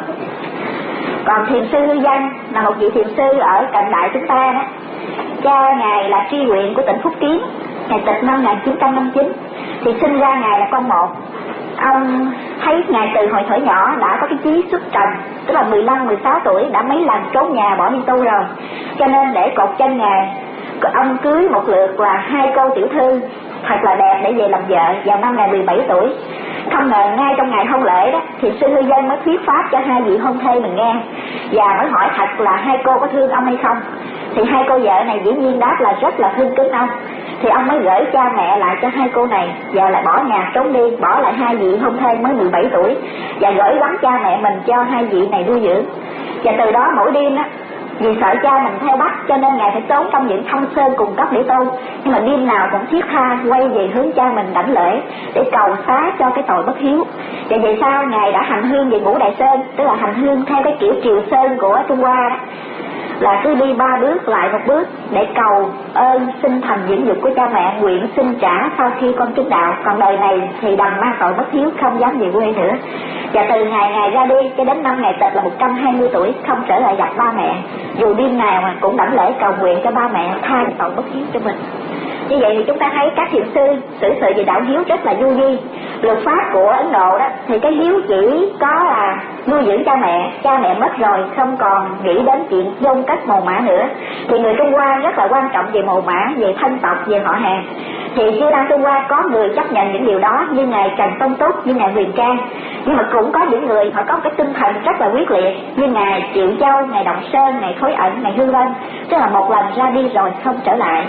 Còn thiền sư Hư Danh là một vị thiền sư ở cận đại chúng ta đó. Cha ngài là tri huyện của tỉnh Phúc Kiến, ngài tịch năm một nghìn chín trăm năm mươi chín, thì sinh ra ngài là con một. Ông thấy ngài từ hồi thuở nhỏ đã có cái chí xuất trần, tức là mười lăm mười sáu tuổi đã mấy lần trốn nhà bỏ đi tu rồi, cho nên để cột chân ngài, ông cưới một lượt là hai cô tiểu thư thật là đẹp để về làm vợ vào năm ngài mười bảy tuổi. Không ngờ ngay trong ngày hôn lễ đó thì sư Hư Dân mới thuyết pháp cho hai vị hôn thê mình nghe, và mới hỏi thật là hai cô có thương ông hay không. Thì hai cô vợ này dĩ nhiên đáp là rất là thương kính ông. Thì ông mới gửi cha mẹ lại cho hai cô này, giờ lại bỏ nhà trốn đi, bỏ lại hai vị hôn thê mới mười bảy tuổi, và gửi gắm cha mẹ mình cho hai vị này nuôi dưỡng. Và từ đó mỗi đêm á, vì sợ cha mình theo bắt cho nên ngài phải trốn trong những thông sơn cùng cấp để tu, nhưng mà đêm nào cũng thiết tha quay về hướng cha mình đảnh lễ để cầu xá cho cái tội bất hiếu. Và về sau ngài đã hành hương về Ngũ Đại Sơn, tức là hành hương theo cái kiểu Triều Sơn của Trung Hoa đó, là cứ đi ba bước lại một bước để cầu ơn sinh thành dưỡng dục của cha mẹ, nguyện xin trả sau khi con chứng đạo, còn đời này thì đành mang tội bất hiếu không dám về quê nữa. Và từ ngày ngày ra đi cho đến năm ngày tịch là một trăm hai mươi tuổi không trở lại gặp ba mẹ, dù đêm nào mà cũng đảnh lễ cầu nguyện cho ba mẹ tha tội bất hiếu cho mình. Như vậy thì chúng ta thấy các thiền sư xử sự về đạo hiếu rất là vô vi. Luật pháp của Ấn Độ đó thì cái hiếu chỉ có là nuôi dưỡng cha mẹ, cha mẹ mất rồi không còn nghĩ đến chuyện chôn cất mồ mả nữa. Thì người Trung Hoa rất là quan trọng về mồ mả, về thân tộc, về họ hàng. Thì Chư Tăng Trung Hoa có người chấp nhận những điều đó, như ngài Trần Tông Túc, như ngài Huyền Trang. Nhưng mà cũng có những người họ có cái tinh thần rất là quyết liệt, như ngài Triệu Châu, ngài Động Sơn, ngài Thối Ẩn, ngài Hư Vân, tức là một lần ra đi rồi không trở lại.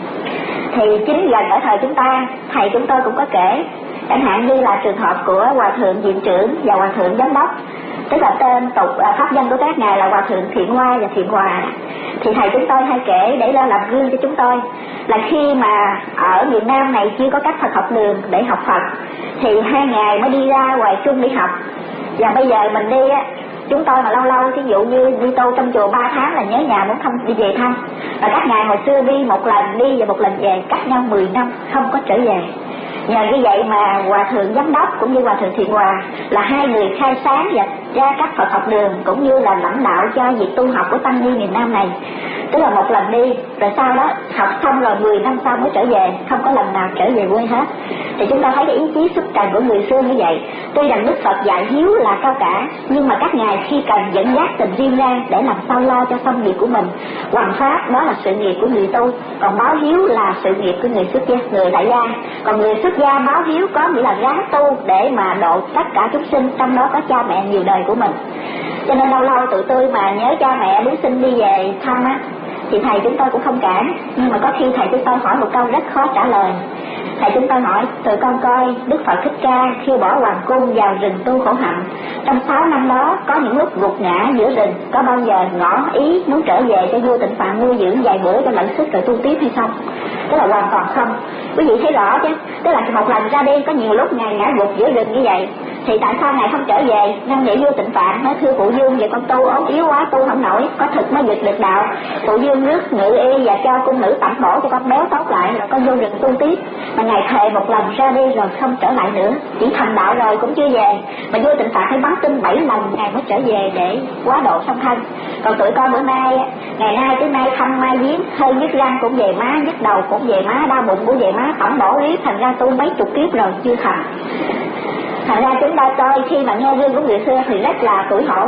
Thì chính gần ở thời chúng ta, thầy chúng tôi cũng có kể, chẳng hạn như là trường hợp của Hòa Thượng Viện Trưởng và Hòa Thượng Giám Đốc, tức là tên tục pháp danh của các ngài là Hòa Thượng Thiện Hoa và Thiện Hòa. Thì thầy chúng tôi hay kể để lo làm gương cho chúng tôi là khi mà ở miền Nam này chưa có các Phật học đường để học Phật, thì hai ngài mới đi ra ngoài Trung đi học. Và bây giờ mình đi á, chúng tôi mà lâu lâu ví dụ như đi tu trong chùa ba tháng là nhớ nhà muốn thăm, đi về thăm. Và các ngài hồi xưa đi một lần đi và một lần về, cách nhau mười năm không có trở về. Nhờ như vậy mà Hòa Thượng Giám Đốc cũng như Hòa Thượng Thiện Hòa là hai người khai sáng và ra các Phật học đường, cũng như là lãnh đạo cho việc tu học của tăng ni miền Nam này. Tức là một lần đi, rồi sau đó học xong rồi mười năm sau mới trở về, không có lần nào trở về quê hết. Thì chúng ta thấy cái ý chí xuất trần của người xưa như vậy. Tuy rằng Đức Phật dạy hiếu là cao cả, nhưng mà các ngài khi cần dẫn dắt tình riêng ra để làm sao lo cho xong nghiệp của mình. Hoằng pháp đó là sự nghiệp của người tu, còn báo hiếu là sự nghiệp của người xuất gia, người tại gia. Còn người xuất gia báo hiếu có nghĩa là ráng tu để mà độ tất cả chúng sinh, trong đó có cha mẹ nhiều đời của mình. Cho nên lâu lâu tụi tôi mà nhớ cha mẹ muốn xin đi về thăm á, thì thầy chúng tôi cũng không cản. Nhưng mà có khi thầy chúng tôi hỏi một câu rất khó trả lời. Thầy chúng tôi hỏi, tụi con coi Đức Phật Thích Ca khi bỏ hoàng cung vào rừng tu khổ hạnh, trong sáu năm đó có những lúc gục ngã giữa rừng, có bao giờ ngỏ ý muốn trở về cho vua Tịnh Phạn nuôi dưỡng vài bữa cho lãnh sức rồi tu tiếp hay không? Tức là hoàn toàn không. Quý vị thấy rõ chứ, tức là một lần ra đi có nhiều lúc ngài ngã gục giữa rừng như vậy, thì tại sao ngài không trở về? Nên vậy vua Tịnh Phạn nói, thưa phụ vương, vậy con tu ốm yếu quá, tu không nổi, có thực mới dịch được đạo. Phụ vương rước ngự y và cho cung nữ tẩm bổ cho con béo tốt lại, rồi con vô rừng tu tiếp. Mà ngài thề một lần ra đi rồi không trở lại nữa, chỉ thành đạo rồi cũng chưa về. Mà vua Tịnh Phạn phải bắn tin bảy lần ngài mới trở về để quá độ song thân. Còn tụi con bữa nay, ngày nay tới nay thăm mai giếng, hơi nhức răng cũng về má, nhức đầu cũng về má, đau bụng cũng về má, tẩm bổ riết, thành ra tu mấy chục kiếp rồi chưa thành. Thành ra chúng ta coi khi mà nghe gương của người xưa thì rất là tủi hổ.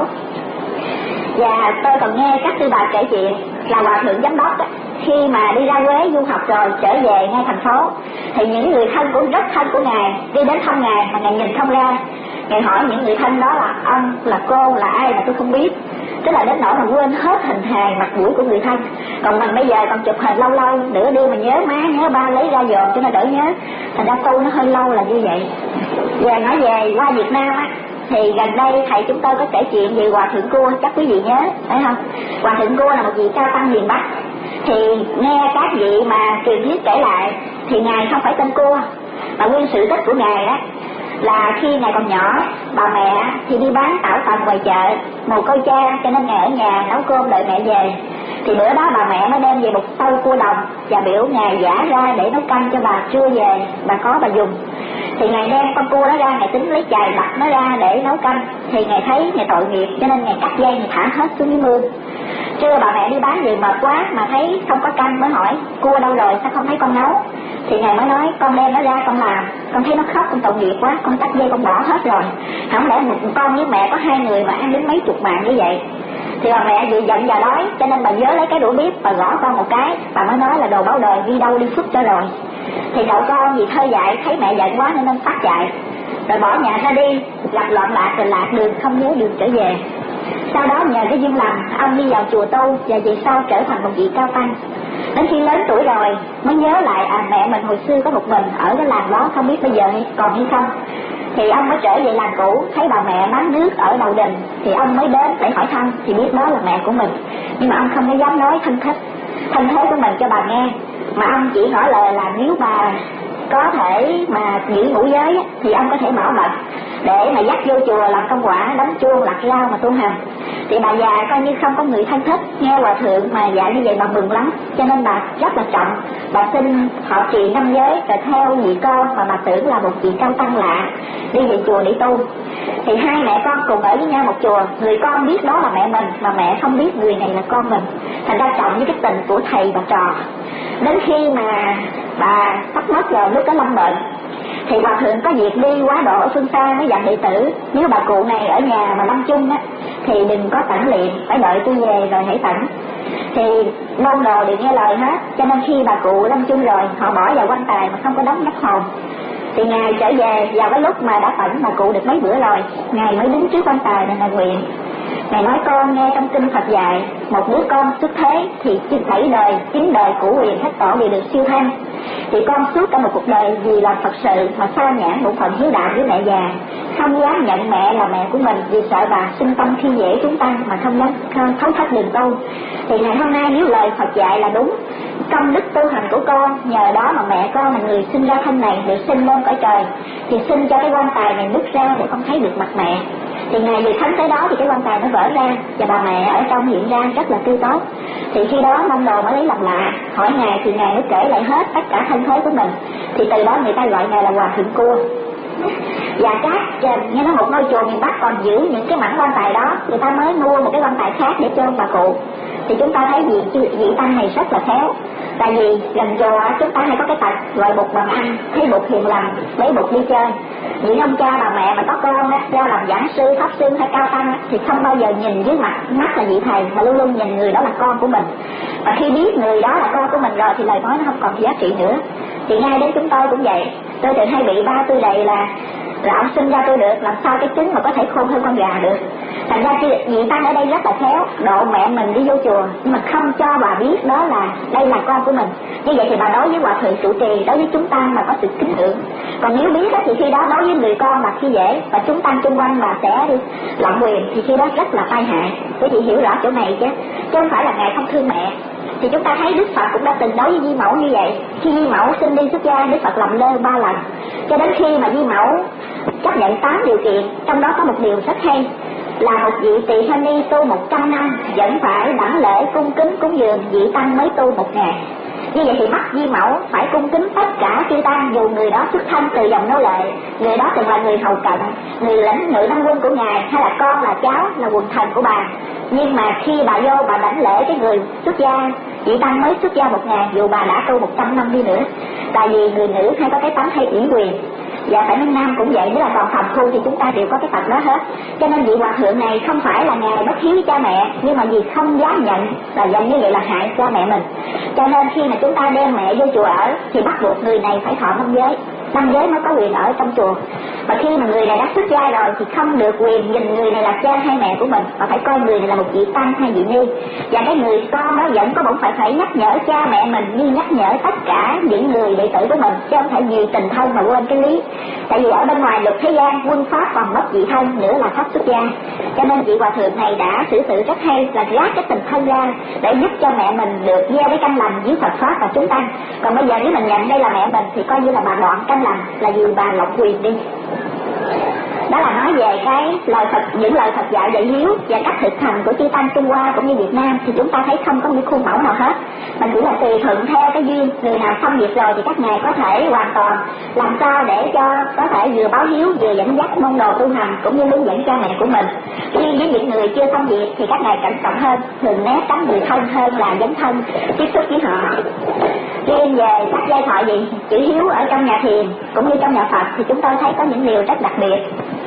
Và tôi còn nghe các sư bà kể chuyện là Hòa Thượng Giám Đốc đó, khi mà đi ra Huế du học rồi trở về ngay thành phố, thì những người thân cũng rất thân của ngài đi đến thăm ngài mà ngài nhìn không ra. Ngài hỏi những người thân đó là ông, là cô, là ai mà tôi không biết. Tức là đến nỗi mà quên hết hình hài mặt mũi của người thân. Còn mình bây giờ còn chụp hình lâu lâu, nửa đêm mà nhớ má nhớ ba lấy ra dòm cho nó đỡ nhớ. Thành ra tu nó hơi lâu là như vậy. Giờ nói về qua Việt Nam á, thì gần đây thầy chúng tôi có kể chuyện về Hòa Thượng Cua, chắc quý vị nhớ, phải không? Hòa Thượng Cua là một vị cao tăng miền Bắc. Thì nghe các vị mà truyền thuyết kể lại, thì Ngài không phải tên Cua, mà nguyên sự tích của Ngài đó là khi Ngài còn nhỏ, bà mẹ thì đi bán tảo tần ngoài chợ, mồ côi cha cho nên Ngài ở nhà nấu cơm đợi mẹ về. Thì bữa đó bà mẹ mới đem về một tâu cua đồng và biểu Ngài giả ra để nấu canh cho bà trưa về, bà có bà dùng. Thì Ngài đem con cua đó ra, Ngài tính lấy chày đặt nó ra để nấu canh. Thì Ngài thấy Ngài tội nghiệp cho nên Ngài cắt dây, Ngài thả hết xuống dưới mương. Trưa bà mẹ đi bán về mệt quá mà thấy không có canh mới hỏi cua đâu rồi, sao không thấy con nấu. Thì Ngài mới nói con đem nó ra con làm, con thấy nó khóc con tội nghiệp quá, con cắt dây con bỏ hết rồi. Không lẽ một con với mẹ có hai người mà ăn đến mấy chục mạng như vậy. Thì bà mẹ vừa giận và đói cho nên bà nhớ lấy cái đũa bếp và gõ con một cái. Bà mới nói là đồ báo đời đi đâu đi phút cho rồi. Thì cậu con vì thơ dại thấy mẹ giận quá nên nên phát chạy, rồi bỏ nhà ra đi, gặp loạn lạc rồi lạc đường không nhớ đường trở về. Sau đó nhờ cái duyên lành, ông đi vào chùa tu và về sau trở thành một vị cao tăng. Đến khi lớn tuổi rồi mới nhớ lại à mẹ mình hồi xưa có một mình ở cái làng đó, không biết bây giờ còn hay không. Thì ông mới trở về làng cũ, thấy bà mẹ bán nước ở đầu đình, thì ông mới đến để hỏi thăm, thì biết đó là mẹ của mình. Nhưng mà ông không có dám nói thân thích thân thế của mình cho bà nghe, mà ông chỉ ngỏ lời là nếu bà có thể mà giữ ngũ giới thì ông có thể bảo mật để mà dắt vô chùa làm công quả, đóng chuông lặt rau mà tu hành. Thì bà già coi như không có người thân thích, nghe hòa thượng mà dạy như vậy bà mừng lắm, cho nên bà rất là trọng. Bà xin họ trì năm giới rồi theo vị con mà bà tưởng là một vị cao tăng lạ đi về chùa để tu. Thì hai mẹ con cùng ở với nhau một chùa, người con biết đó là mẹ mình mà mẹ không biết người này là con mình, thành ra trọng với cái tình của thầy và trò. Đến khi mà bà sắp mất rồi, lúc đó lâm bệnh, thì hòa thượng có việc đi quá độ ở phương xa mới dặn đệ tử nếu bà cụ này ở nhà mà lâm chung á thì đừng có tẩn liệm, phải đợi tôi về rồi hãy tẩn. Thì môn đồ đều nghe lời hết, cho nên khi bà cụ lâm chung rồi họ bỏ vào quan tài mà không có đóng nắp hồn. Thì Ngài trở về vào cái lúc mà đã tẩn bà cụ được mấy bữa rồi, Ngài mới đứng trước quan tài để Ngài nguyện. Ngài nói con nghe trong kinh Phật dạy, một đứa con xuất thế thì bảy đời, chín đời của quyền hết tổ đều được siêu thăng. Thì con suốt cả một cuộc đời vì làm Phật sự mà sao nhãn bổn phận hiếu đạo với mẹ già, không dám nhận mẹ là mẹ của mình vì sợ bà sinh tâm khi dễ chúng ta mà không dám thấu thắt đường tu. Thì ngày hôm nay nếu lời Phật dạy là đúng, công đức tu hành của con nhờ đó mà mẹ con là người sinh ra thân này được sinh lên cõi trời, thì xin cho cái quan tài này nứt ra để con thấy được mặt mẹ. Thì Ngài vừa thánh tới đó thì cái quan tài nó vỡ ra và bà mẹ ở trong hiện ra rất là tươi tốt. Thì khi đó môn đồ mới lấy làm lạ, hỏi Ngài thì Ngài mới kể lại hết tất cả thân thế của mình. Thì từ đó người ta gọi Ngài là Hòa Thượng Cua. Và các nghe nói một ngôi chùa miền Bắc còn giữ những cái mảnh quan tài đó, người ta mới mua một cái quan tài khác để chôn bà cụ. Thì chúng ta thấy vị, vị tăng này rất là khéo. Tại vì gần chùa chúng ta hay có cái tật gọi bụt bằng ăn, thấy bụt hiền lành lấy bụt đi chơi. Những ông cha bà mẹ mà có con á, ra làm giảng sư, pháp sư hay cao tăng á, thì không bao giờ nhìn dưới mặt mắt là vị thầy, mà luôn luôn nhìn người đó là con của mình. Và khi biết người đó là con của mình rồi thì lời nói nó không còn giá trị nữa. Thì ngay đến chúng tôi cũng vậy, tôi thường hay bị ba tôi đầy là là ông sinh ra tôi được, làm sao cái trứng mà có thể khôn hơn con gà được. Thành ra khi vị tăng ở đây rất là khéo, độ mẹ mình đi vô chùa nhưng mà không cho bà biết đó là đây là con của mình. Như vậy thì bà đối với hòa thượng trụ trì, đối với chúng ta mà có sự kính ngưỡng. Còn nếu biết đó, thì khi đó đối với người con bà khi dễ và chúng tăng xung quanh bà sẽ đi lạm quyền, thì khi đó rất là tai hại. Quý vị hiểu rõ chỗ này chứ, chứ không phải là Ngài không thương mẹ. Thì chúng ta thấy Đức Phật cũng đã từng đối với Di Mẫu như vậy. Khi Di Mẫu xin đi xuất gia, Đức Phật làm lơ ba lần, cho đến khi mà Di Mẫu chấp nhận tám điều kiện, trong đó có một điều rất hay là một vị tỳ kheo ni tu một trăm năm vẫn phải đảnh lễ cung kính cúng dường vị tăng mới tu một ngày. Như vậy thì bắt Di Mẫu phải cung kính tất cả chư tăng, dù người đó xuất thân từ dòng nô lệ, người đó từng là người hầu cận, người lãnh ngự năm quân của Ngài, hay là con là cháu là quần thần của bà. Nhưng mà khi bà vô bà đảnh lễ cái người xuất gia, vị tăng mới xuất gia một ngày, dù bà đã tu một trăm năm đi nữa. Tại vì người nữ hay có cái tánh hay ủy quyền, và phải nói nam cũng vậy, nếu là toàn phàm phu thì chúng ta đều có cái tật đó hết. Cho nên vị hòa thượng này không phải là Ngài bất hiếu với cha mẹ, nhưng mà vì không dám nhận là dành như vậy là hại cha mẹ mình. Cho nên khi mà chúng ta đem mẹ vô chùa ở thì bắt buộc người này phải thọ năm giới. nam giới mới có quyền ở trong chùa. Và khi mà người này đã xuất gia rồi thì không được quyền nhìn người này là cha hay mẹ của mình, mà phải coi người này là một vị tăng hay vị ni. Và cái người con đó vẫn có bổn phận phải nhắc nhở cha mẹ mình như nhắc nhở tất cả những người đệ tử của mình, chứ không phải vì tình thân mà quên cái lý. Tại vì ở bên ngoài luật thế gian quân pháp còn mất vị thân nữa là pháp xuất gia, cho nên vị hòa thượng này đã xử sự rất hay là gác cái tình thân ra để giúp cho mẹ mình được gieo cái căn lành với Phật pháp và chúng tăng. Còn bây giờ nếu mình nhận đây là mẹ mình thì coi như là bà đoạn căn lành, là vì bà lộc quyền đi. Đó là nói về cái lời Phật, những lời Phật dạy dạy hiếu và cách thực hành của chư tăng Trung Hoa cũng như Việt Nam thì chúng ta thấy không có một khuôn mẫu nào hết. Mình chỉ là tùy thuận theo cái duyên, người nào xong việc rồi thì các ngài có thể hoàn toàn làm sao để cho có thể vừa báo hiếu vừa dẫn dắt môn đồ tu hành cũng như hướng dẫn cha mẹ của mình. Riêng với những người chưa xong việc thì các ngài cẩn trọng hơn, thường né tránh người thân hơn là dấn thân tiếp xúc với họ. Riêng về các giai thoại gì chữ hiếu ở trong nhà thiền cũng như trong nhà Phật thì chúng tôi thấy có những điều rất đặc biệt.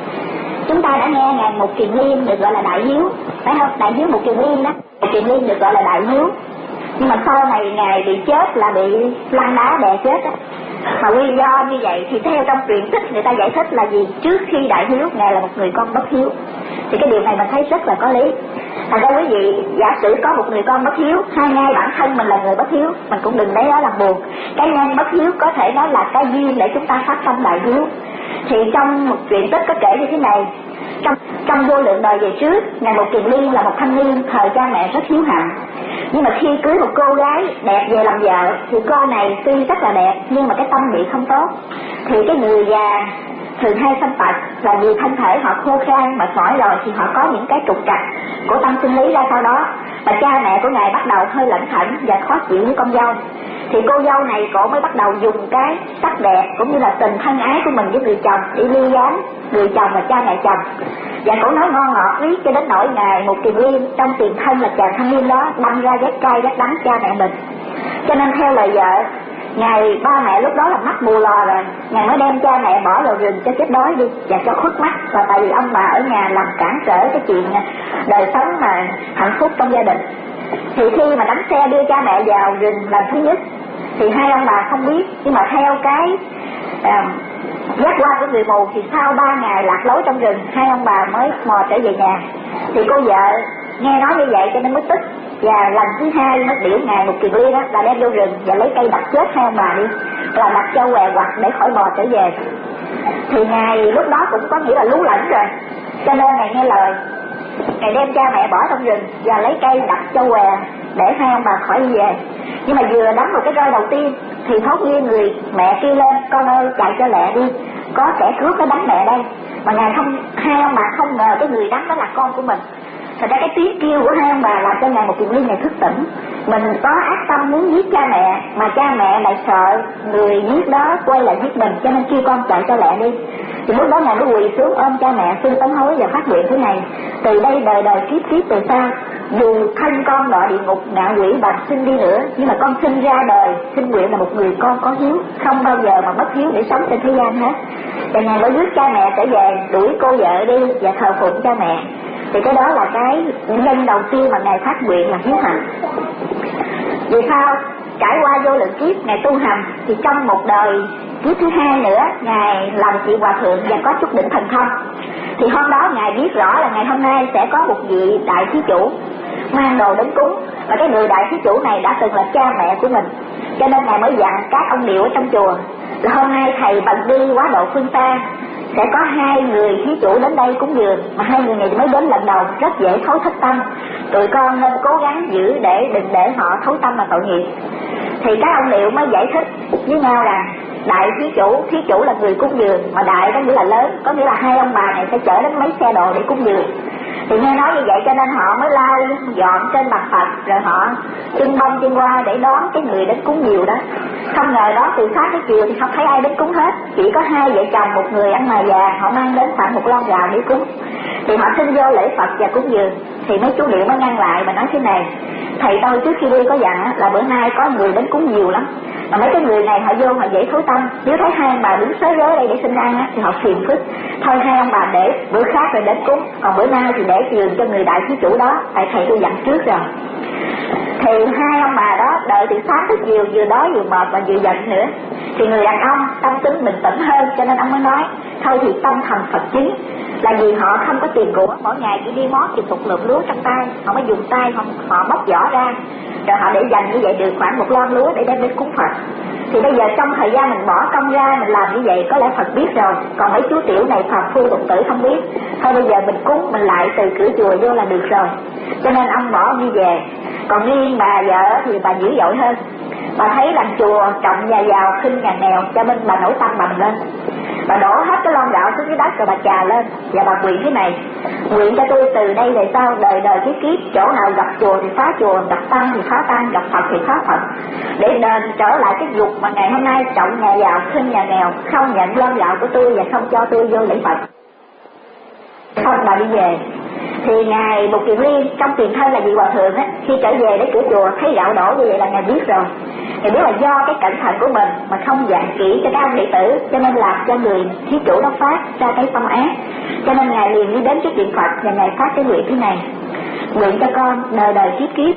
Chúng ta đã nghe ngài Mục Kiền Liên được gọi là đại hiếu, phải không? Đại hiếu Mục Kiền Liên đó, Mục Kiền Liên được gọi là đại hiếu. Nhưng mà sau này ngài bị chết là bị lăn đá đè chết đó. Mà nguyên do như vậy thì theo trong truyện tích người ta giải thích là gì? Trước khi đại hiếu ngài là một người con bất hiếu. Thì cái điều này mình thấy rất là có lý. Thành ra quý vị, giả sử có một người con bất hiếu, hai ngay bản thân mình là người bất hiếu, mình cũng đừng lấy đó làm buồn. Cái nhân bất hiếu có thể nói là cái duyên để chúng ta phát tâm đại hiếu. Thì trong một truyện tích có kể như thế này. Trong, trong vô lượng đời về trước, ngài Mục Kiền Liên là một thanh niên thời cha mẹ rất hiếu hạnh. Nhưng mà khi cưới một cô gái đẹp về làm vợ thì cô này tuy rất là đẹp nhưng mà cái tâm bị không tốt. Thì cái người già thường hay sanh tật là vì thân thể họ khô khan mệt mỏi rồi thì họ có những cái trục trặc của tâm sinh lý ra sau đó. Và cha mẹ của ngài bắt đầu hơi lẩn thẩn và khó chịu với con dâu. Thì cô dâu này cổ mới bắt đầu dùng cái sắc đẹp cũng như là tình thân ái của mình với người chồng để ly gián người chồng và cha mẹ chồng. Và cổ nói ngon ngọt lý cho đến nỗi ngài Mục Kiền Liên trong tiền thân là chàng thanh niên đó đâm ra ghét cay ghét đắng cha mẹ mình. Cho nên theo lời vợ, ngài ba mẹ lúc đó là mắt mù lòa rồi, ngài mới đem cha mẹ bỏ vào rừng cho chết đói đi và cho khuất mắt. Và tại vì ông bà ở nhà làm cản trở cái chuyện đời sống mà hạnh phúc trong gia đình, thì khi mà đánh xe đưa cha mẹ vào rừng lần thứ nhất thì hai ông bà không biết. Nhưng mà theo cái à, giác quan của người mù thì sau ba ngày lạc lối trong rừng, hai ông bà mới mò trở về nhà. Thì cô vợ nghe nói như vậy cho nên mới tức, và lần thứ hai mới biểu ngài Mục Kiền Liên đó là đem vô rừng và lấy cây đập chết hai ông bà đi, là đặt cho què quặt để khỏi bò trở về. Thì ngài lúc đó cũng có nghĩa là lú lẫn rồi, cho nên ngài nghe lời, ngài đem cha mẹ bỏ trong rừng và lấy cây đập cho què để hai ông bà khỏi đi về. Nhưng mà vừa đánh một cái roi đầu tiên thì thốt nhiên người mẹ kêu lên, con ơi chạy cho lẹ đi, có kẻ cướp nó đánh mẹ đây. Mà ngài không, hai ông bà không ngờ cái người đánh đó là con của mình. Thật ra cái tiếng kêu của hai ông bà làm cho ngài Mục Kiền Liên này thức tỉnh. Mình có ác tâm muốn giết cha mẹ mà cha mẹ lại sợ người giết đó quay lại giết mình, cho nên kêu con chạy cho lẹ đi. Thì lúc đó ngài mới quỳ xuống ôm cha mẹ xin tấn hối và phát nguyện thế này: từ đây đời đời kiếp kiếp từ sau, dù thân con đọa địa ngục ngạ quỷ bạch sinh đi nữa, nhưng mà con sinh ra đời xin nguyện là một người con có hiếu, không bao giờ mà mất hiếu để sống trên thế gian hết. Và ngài mới rước cha mẹ trở về, đuổi cô vợ đi và thờ phụng cha mẹ. Thì cái đó là cái nhân đầu tiên mà ngài phát nguyện là hiếu hạnh. Vì sao? Trải qua vô lượng kiếp ngài tu hành thì trong một đời kiếp thứ hai nữa ngài làm vị hòa thượng và có chút đỉnh thần thông. Thì hôm đó ngài biết rõ là ngày hôm nay sẽ có một vị đại thí chủ mang đồ đến cúng, và cái người đại thí chủ này đã từng là cha mẹ của mình. Cho nên ngài mới dặn các ông điệu ở trong chùa là hôm nay thầy bần đi quá độ phương xa, sẽ có hai người thí chủ đến đây cúng dường, mà hai người này mới đến lần đầu rất dễ thấu thất tâm, tụi con nên cố gắng giữ để đừng để họ thấu tâm mà tội nghiệp. Thì các ông điệu mới giải thích với nhau rằng đại thí chủ, thí chủ là người cúng dường, mà đại có nghĩa là lớn, có nghĩa là hai ông bà này sẽ chở đến mấy xe đồ để cúng dường. Thì nghe nói như vậy cho nên họ mới lau dọn trên mặt Phật, rồi họ trưng bông trưng hoa để đón cái người đến cúng dường đó. Không ngờ đó từ sáng tới chiều thì không thấy ai đến cúng hết, chỉ có hai vợ chồng một người ăn mày già, họ mang đến khoảng một lon gạo để cúng. Thì họ xin vô lễ Phật và cúng dường. Thì mấy chú điệu mới ngăn lại mà nói thế này: thầy tôi trước khi đi có dặn là bữa nay có người đến cúng nhiều lắm, mà mấy cái người này họ vô họ dễ thối tâm, nếu thấy hai ông bà đứng xới rớ đây để xin ăn á, thì họ phiền phức. Thôi hai ông bà để bữa khác rồi đến cúng, còn bữa nay thì để nhường cho người đại thí chủ đó, tại thầy tôi dặn trước rồi. Thì Thì hai ông bà đó đợi từ sáng tới chiều, vừa đói vừa mệt và vừa giận nữa. Thì người đàn ông tâm tính bình tĩnh hơn, cho nên ông mới nói thôi thì tâm thành Phật chứng. Là vì họ không có tiền của, mỗi ngày chỉ đi mót thì phục lượm lúa trong tay, họ mới dùng tay họ, họ bóc vỏ ra, rồi họ để dành như vậy được khoảng một lon lúa để đem đến cúng Phật. Thì bây giờ trong thời gian mình bỏ công ra mình làm như vậy, có lẽ Phật biết rồi, còn mấy chú tiểu này phàm phu tục tử không biết. Thôi bây giờ mình cúng mình lại từ cửa chùa vô là được rồi. Cho nên ông bỏ ông đi về. Còn riêng bà vợ thì bà dữ dội hơn. Bà thấy làm chùa trọng nhà giàu khinh nhà nghèo, cho nên bà nổi tâm bầm lên. Bà đổ hết cái lon gạo xuống dưới đất rồi bà chà lên và bà nguyện thế này: nguyện cho tôi từ đây về sau đời đời kiếp kiếp, chỗ nào gặp chùa thì phá chùa, gặp tăng thì phá tăng, gặp Phật thì phá Phật, để đền trở lại cái dục mà ngày hôm nay trọng nhà giàu khinh nhà nghèo, không nhận lon gạo của tôi và không cho tôi vô lễ Phật. Xong bà đi về. Thì ngài Bụt Kiền Liên trong tiền thân là vị hòa thượng á, khi trở về đến cửa chùa thấy gạo đổ như vậy là ngài biết rồi. Ngài biết là do cái cẩn thận của mình mà không dặn kỹ cho các ông đệ tử, cho nên làm cho người thí chủ đó phát ra cái tâm ác. Cho nên ngài liền đi đến trước điện Phật và ngài phát cái nguyện thế này: nguyện cho con đời đời kiếp kiếp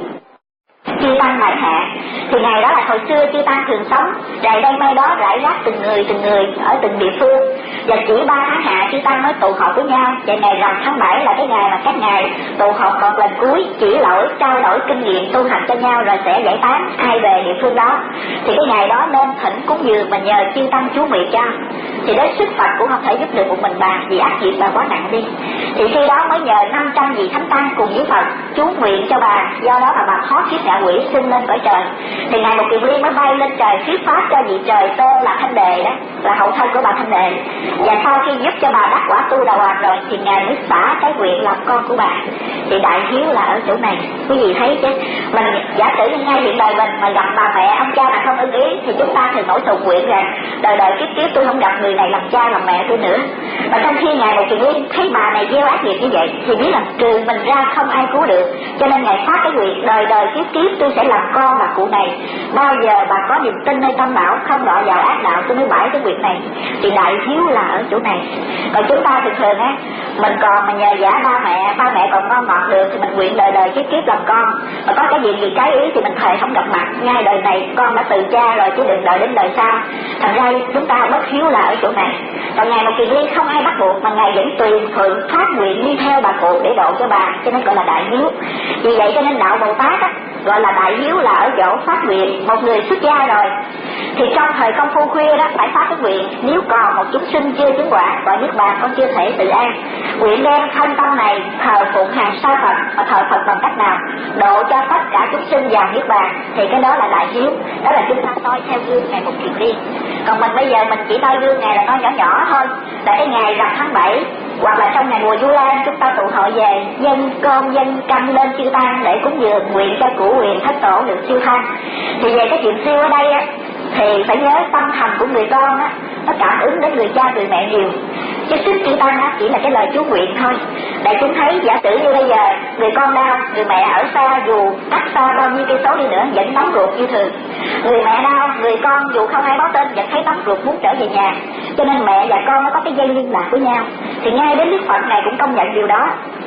chư tăng đại hạ. Thì ngày đó là hồi xưa chư tăng thường sống rày đây mai đó, rải rác từng người từng người ở từng địa phương, và chỉ ba tháng hạ chư tăng mới tụ họp với nhau. Và ngày rằm tháng bảy là cái ngày mà các ngài tụ họp một lần cuối, chỉ lỗi trao đổi kinh nghiệm tu hành cho nhau rồi sẽ giải tán ai về địa phương đó. Thì cái ngày đó nên thỉnh cúng dường mà nhờ chư tăng chú nguyện cho. Thì đến sức Phật cũng không thể giúp được một mình bà, vì ác nghiệp bà quá nặng đi. Thì khi đó mới nhờ năm trăm vị thánh tăng cùng với Phật chú nguyện cho bà, do đó mà bà thoát kiếp ngạ quỷ sinh lên cõi trời. Thì ngài Bụt Kiền Liên mới bay lên trời thuyết pháp cho vị trời tên là Thanh Đề, đó là hậu thân của bà Thanh Đề. Và sau khi giúp cho bà đắc quả tu đà hoàng rồi thì ngài mới xả cái nguyện làm con của bà. Thì đại hiếu là ở chỗ này, quý vị thấy chứ. Mình giả sử như ngay hiện đời mình mà gặp bà mẹ ông cha mà không ưng ý thì chúng ta thường nổi thùng nguyện rằng đời đời kiếp kiếp tôi không gặp người này làm cha làm mẹ tôi nữa. Mà trong khi ngài Bụt Kiền Liên thấy bà này gieo ác nghiệp như vậy thì biết là trừ mình ra không ai cứu được, cho nên ngài phát cái nguyện đời đời kiếp kiếp tôi sẽ làm con bà cụ này, bao giờ bà có niềm tin nơi tâm bảo không đọa vào ác đạo tôi mới bãi cái nguyện này. Thì đại hiếu là ở chỗ này. Còn chúng ta thường thường á, mình còn mà nhờ giả ba mẹ, ba mẹ còn ngon ngọt được thì mình nguyện đời đời kiếp kiếp làm con, mà có cái gì gì trái ý thì mình thề không gặp mặt, ngay đời này con đã từ cha rồi chứ đừng đợi đến đời sau. Thành ra chúng ta bất hiếu là ở chỗ này. Còn ngài Bụt Kiền Liên không ai bắt buộc mà ngài vẫn tùy thuận phát nguyện đi theo bà cụ để độ cho bà, cho nên gọi là đại hiếu. Vì vậy cho nên đạo Bồ Tát á, gọi là đại hiếu là ở chỗ phát nguyện. Một người xuất gia rồi thì trong thời công phu khuya đó phải phát cái nguyện: nếu còn một chúng sinh chưa chứng quả và nước bàn con chưa thể tự an, nguyện đem thân tâm này thờ phụng hàng sa Phật. Mà thờ Phật bằng cách nào? Độ cho tất cả chúng sinh vào nước bàn. Thì cái đó là đại hiếu. Đó là chúng ta noi theo gương ngài Bụt Kiền Liên. Còn mình bây giờ mình chỉ noi gương ngài là noi nhỏ nhỏ thôi. Là cái ngày rằm tháng bảy hoặc là trong ngày mùa Vu Lan chúng ta tụ hội về dân cơm dân canh lên chư tăng để cúng dường nguyện cho cửu huyền thất tổ được siêu thăng. Thì về cái chuyện siêu ở đây á, thì phải nhớ tâm thành của người con á, nó cảm ứng đến người cha người mẹ nhiều. Chứ sức chư tăng á chỉ là cái lời chú nguyện thôi. Đại chúng thấy giả sử như bây giờ người con đau, người mẹ ở xa dù cách xa bao nhiêu cây số đi nữa vẫn nóng ruột như thường. Người mẹ đau, người con dù không ai báo tên vẫn thấy nóng ruột muốn trở về nhà. Cho nên mẹ và con nó có cái dây liên lạc với nhau. Thì ngay đến Đức Phật này cũng công nhận điều đó.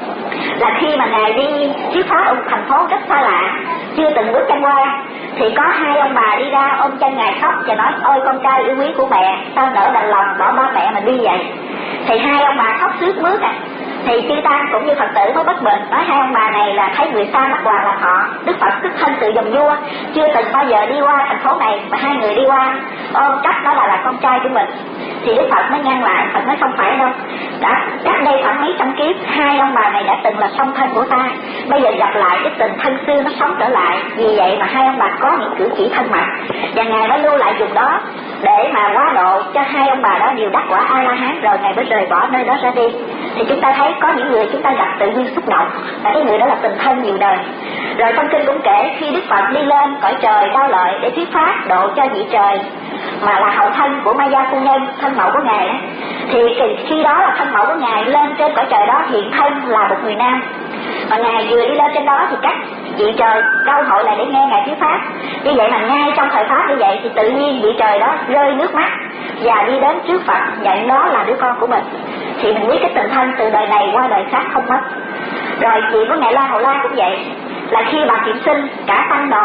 Là khi mà ngài đi thuyết pháp ở một thành phố rất xa lạ, chưa từng bước chân qua, thì có hai ông bà đi ra ôm chân ngài khóc và nói: ôi con trai yêu quý của mẹ, sao nỡ đành lòng bỏ ba mẹ mà đi vậy. Thì hai ông bà khóc sướt mướt à. Thì chư tăng cũng như Phật tử mới bất bình, nói hai ông bà này là thấy người xa mắt hoàng là họ. Đức Phật xuất thân từ dòng vua, chưa từng bao giờ đi qua thành phố này, mà hai người đi qua ôm trách đó là là con trai của mình. Thì Đức Phật mới ngăn lại, Phật nói không phải đâu, đã cách đây khoảng mấy trăm kiếp hai ông bà này đã từng là song thân của ta, bây giờ gặp lại cái tình thân xưa nó sống trở lại, vì vậy mà hai ông bà có những cử chỉ thân mật, và ngài đã lưu lại dùng đó để mà hóa độ cho hai ông bà đó đều đắc quả A La Hán, rồi ngài mới rời bỏ nơi đó ra đi. Thì chúng ta thấy có những người chúng ta gặp tự nhiên xúc động, là cái người đó là tình thân nhiều đời. Rồi trong kinh cũng kể khi Đức Phật đi lên cõi trời Đao Lợi để thuyết pháp độ cho vị trời mà là hậu thân của Ma Gia phu nhân, thân mẫu của ngài đó, thì khi đó là thân mẫu của ngài lên trên cõi trời đó hiện thân là một người nam. Mà ngài vừa đi lên trên đó thì các vị trời câu hội lại để nghe ngài thuyết pháp. Như vậy mà ngay trong thời pháp như vậy thì tự nhiên vị trời đó rơi nước mắt và đi đến trước Phật nhận đó là đứa con của mình. Thì mình biết cái tình thân từ đời này qua đời khác không mất. Rồi chị của ngài La Hầu La cũng vậy, là khi bà Kiệm Sinh cả tăng đoàn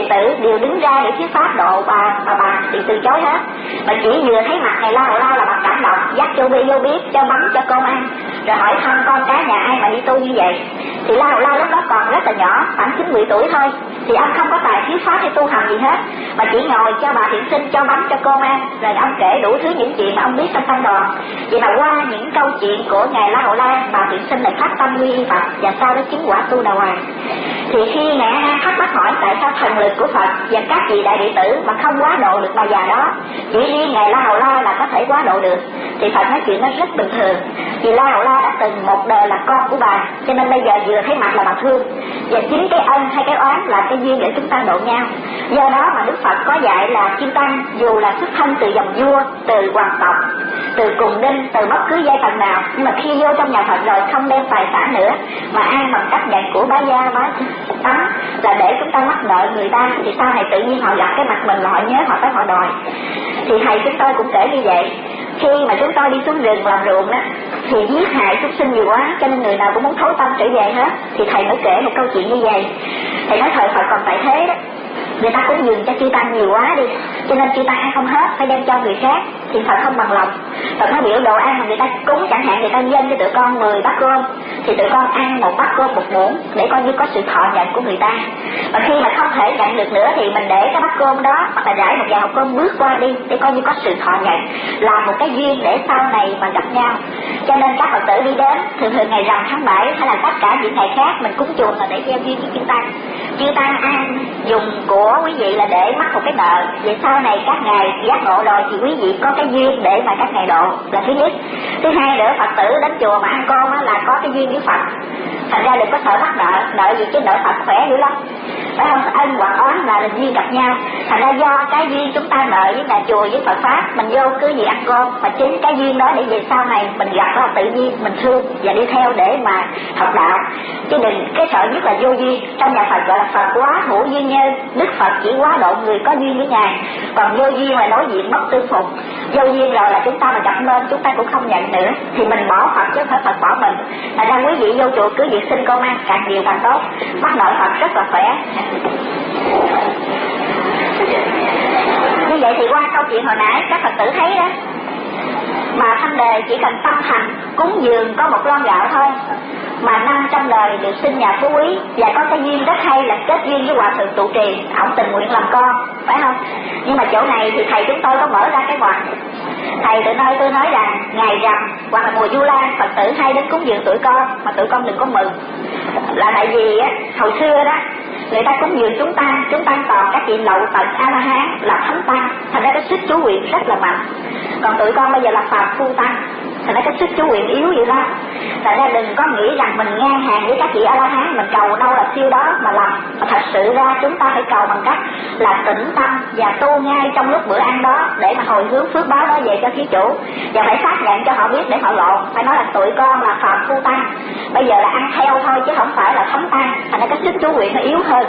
tử đều đứng ra để thuyết pháp độ bà bà bà thì từ chối hết. Mà chỉ vừa thấy mặt này La Hầu La là bà cảm động, dắt vô bi vô biết cho bánh cho con ăn, rồi hỏi thăm con cái nhà ai mà đi tu như vậy. Thì La Hầu La lúc đó còn rất là nhỏ, khoảng chín mười tuổi thôi, thì ông không có tài thuyết pháp hay tu hành gì hết, mà chỉ ngồi cho bà thiện sinh cho bánh cho con ăn, rồi ông kể đủ thứ những chuyện mà ông biết trong tăng đoàn. Vậy mà qua những câu chuyện của ngài La Hầu La, bà thiện sinh lại phát tâm quy y Phật và sau đó chứng quả tu đà hoàng. Thì khi ngài A thắc mắc hỏi tại sao thần lực của Phật và các vị đại đệ tử mà không quá độ được bà già đó, chỉ riêng ngài La Hầu La là có thể quá độ được, thì Phật nói chuyện nó rất bình thường. Vì La Hầu La đã từng một đời là con của bà, cho nên bây giờ vừa thấy mặt là bà thương, và chính cái ân hay cái oán là cái duyên để chúng ta độ nhau. Do đó mà Đức Phật có dạy là chư tăng dù là xuất thân từ dòng vua, từ hoàng tộc, từ cùng đinh, từ bất cứ giai tầng nào, nhưng mà khi vô trong nhà Phật rồi không đem tài sản nữa mà ăn bằng cách nhận của bá gia bá tấm là để chúng ta mắc nợ người ta, thì sau này tự nhiên họ gặp cái mặt mình là họ nhớ họ tới họ đòi. Thì thầy chúng tôi cũng kể như vậy. Khi mà chúng tôi đi xuống rừng làm ruộng đó thì giết hại súc sinh nhiều quá, cho nên người nào cũng muốn thối tâm trở về hết. Thì thầy mới kể một câu chuyện như vậy. Thầy nói thời Phật còn tại thế đó, người ta cũng dừng cho chư tăng nhiều quá đi, cho nên chư tăng ăn không hết phải đem cho người khác, thì Phật không bằng lòng. Phật nói biểu đồ ăn mà người ta cúng, chẳng hạn người ta dâng cho tụi con mười bát cơm, thì tụi con ăn một bát cơm một muỗng để coi như có sự thọ nhận của người ta. Và khi mà không thể nhận được nữa thì mình để cái bát cơm đó hoặc là rải một vài hộp cơm bước qua đi để coi như có sự thọ nhận, là một cái duyên để sau này mà gặp nhau. Cho nên các Phật tử đi đến thường thường ngày rằm tháng bảy hay là tất cả những ngày khác mình cúng chùa là để gieo duyên với chư tăng. Chư tăng ăn dùng của quý vị là để mắc một cái nợ, vậy sau này các ngài giác ngộ rồi thì quý vị có cái duyên để mà các ngài độ, là thứ nhất. Thứ hai nữa, Phật tử đến chùa mà ăn cơm á là có cái duyên với Phật, thành ra đừng có sợ mắc nợ. Nợ gì chứ nợ Phật khỏe dữ lắm, phải không? Ân hoặc oán là lần duyên gặp nhau, thành ra do cái duyên chúng ta nợ với nhà chùa với Phật pháp, mình vô cứ gì ăn cơm, mà chính cái duyên đó để về sau này mình gặp đó là tự nhiên mình thương và đi theo để mà học đạo. Chứ đừng, cái sợ nhất là vô duyên. Trong nhà Phật gọi là Phật quá hữu duyên nhân, Đức Phật chỉ quá độ người có duyên với ngài, còn vô duyên là đối diện mất tương phùng. Vô duyên rồi là chúng ta mà gặp lên chúng ta cũng không nhận nữa, thì mình bỏ Phật chứ không phải Phật bỏ mình. Thành ra quý vị vô chùa cứ việc xin con ăn càng nhiều càng tốt, mắc nợ Phật rất là khỏe. Như vậy thì qua câu chuyện hồi nãy các Phật tử thấy đó, mà Thanh Đề chỉ cần tâm thành cúng dường có một lon gạo thôi mà năm trăm đời được sinh nhà phú quý, và có cái duyên rất hay là kết duyên với hòa thượng trụ trì, ông tình nguyện làm con, phải không? Nhưng mà chỗ này thì thầy chúng tôi có mở ra cái ngoặt. Thầy tự nói tôi nói rằng ngày rằm hoặc là mùa Vu Lan Phật tử hay đến cúng dường tụi con, mà tụi con đừng có mừng, là tại vì á hồi xưa đó người ta cúng dường chúng ta, chúng ta còn các vị lậu tận A La Hán là thánh tăng, thành ra cái sức chú nguyện rất là mạnh. Còn tụi con bây giờ là phàm phu tăng, thành ra cái sức chú nguyện yếu vậy đó. Thành ra đừng có nghĩ rằng mình ngang hàng với các vị A La Hán, mình cầu đâu là siêu đó mà làm. Mà thật sự ra chúng ta phải cầu bằng cách là tĩnh tâm và tu ngay trong lúc bữa ăn đó để mà hồi hướng phước báo đó về cho thí chủ, và phải xác nhận cho họ biết để họ lộ. Phải nói là tụi con là phàm phu tăng, bây giờ là ăn theo thôi chứ không phải là thánh tăng, thành ra cái sức chú nguyện nó yếu hơn.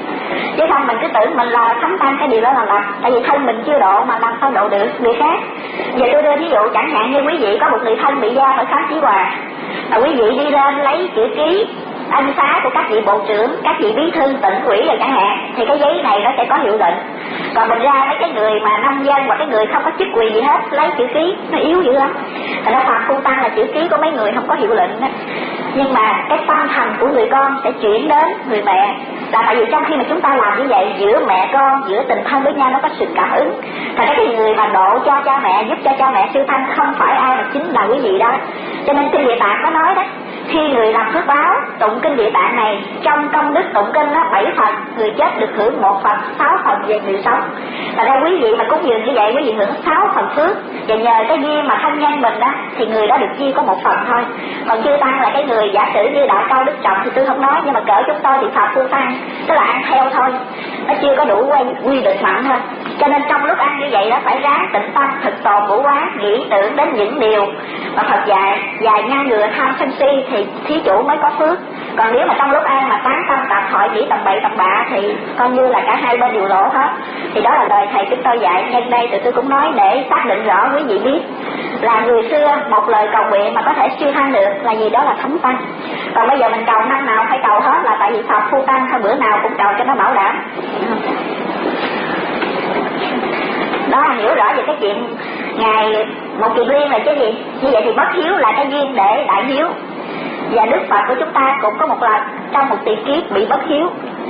Chứ không mình cứ tưởng mình là thánh tăng, cái điều đó là làm, tại vì thân mình chưa độ mà làm sao độ được người khác. Giờ tôi đưa ví dụ chẳng hạn như quý vị có một người thân bị gia ở khám Chí Hòa, mà quý vị đi lên lấy chữ ký ân xá của các vị bộ trưởng, các vị bí thư tỉnh ủy rồi chẳng hạn, thì cái giấy này nó sẽ có hiệu lệnh. Còn mình ra mấy cái người mà nông dân hoặc cái người không có chức quyền gì hết lấy chữ ký nó yếu dữ lắm. Thành ra phàm phu tăng là chữ ký của mấy người không có hiệu lệnh đó. Nhưng mà cái tâm thành của người con sẽ chuyển đến người mẹ, là tại vì trong khi mà chúng ta làm như vậy, giữa mẹ con, giữa tình thân với nhau nó có sự cảm ứng. Thành ra cái người mà độ cho cha mẹ, giúp cho cha mẹ siêu thanh không phải ai mà chính là quý vị đó. Cho nên Kinh Địa Tạng có nói đó, khi người làm phước báo tụng Kinh Địa Tạng này, trong công đức tụng kinh đó bảy phần, người chết được hưởng một phần, sáu phần về người sống. Thành ra quý vị mà cúng dường như vậy, quý vị hưởng sáu phần phước, và nhờ cái duyên mà thân nhân mình đó thì người đó được chia có một phần thôi. Còn chư tăng là cái người giả sử như Đại Cao Đức Trọng thì tôi không nói, nhưng mà cỡ chúng tôi thì phàm phu tăng, tức là ăn theo thôi, nó chưa có đủ quy, quy định mạnh thôi. Cho nên trong lúc ăn như vậy đó phải ráng tĩnh tâm thực tồn ngũ quán, nghĩ tưởng đến những điều mà Phật dạy, dài ngăn ngừa tham sân si thì thí chủ mới có phước. Còn nếu mà trong lúc ăn mà tán tâm tạp thoại nghĩ tầm bậy tầm bạ thì coi như là cả hai bên đều lỗ hết. Thì đó là lời thầy chúng tôi dạy. Nhân đây tụi tôi cũng nói để xác định rõ quý vị biết là người xưa một lời cầu nguyện mà có thể siêu thăng được là gì, đó là thánh tăng. Còn bây giờ mình cầu năm nào phải cầu hết là tại vì Phật phu tăng, thôi bữa nào cũng cầu cho nó bảo đảm. Đó, hiểu rõ về cái chuyện Ngài một kiền liên là cái gì. Như vậy thì bất hiếu là cái duyên để đại hiếu. Và Đức Phật của chúng ta cũng có một lần trong một tiền kiếp bị bất hiếu.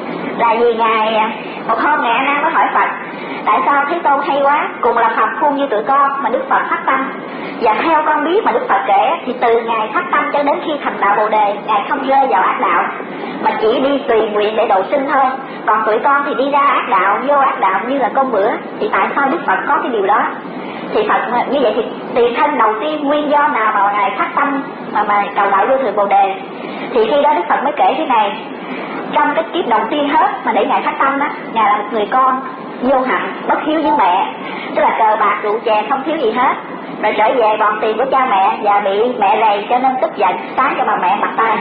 Là vì Ngài một hôm Ngài A Nan mới hỏi Phật: tại sao Thế Tôn hay quá, cùng là Phật khuôn như tụi con mà Đức Phật phát tâm. Và theo con biết mà Đức Phật kể thì từ Ngài phát tâm cho đến khi thành đạo Bồ Đề, Ngài không rơi vào ác đạo mà chỉ đi tùy nguyện để độ sinh thôi. Còn tụi con thì đi ra ác đạo, vô ác đạo như là con bữa. Thì tại sao Đức Phật có cái điều đó? Thì Phật như vậy thì tiền thân đầu tiên nguyên do nào mà Ngài phát tâm mà mà cầu đạo vô thượng Bồ Đề? Thì khi đó Đức Phật mới kể thế này: trong cái kiếp đầu tiên hết mà để Ngài phát tâm đó, Ngài là một người con vô hạnh, bất hiếu với mẹ, tức là cờ bạc rượu chè không thiếu gì hết. Rồi trở về bòn tiền của cha mẹ và bị mẹ rầy cho nên tức giận sáng cho bà mẹ mặt tay.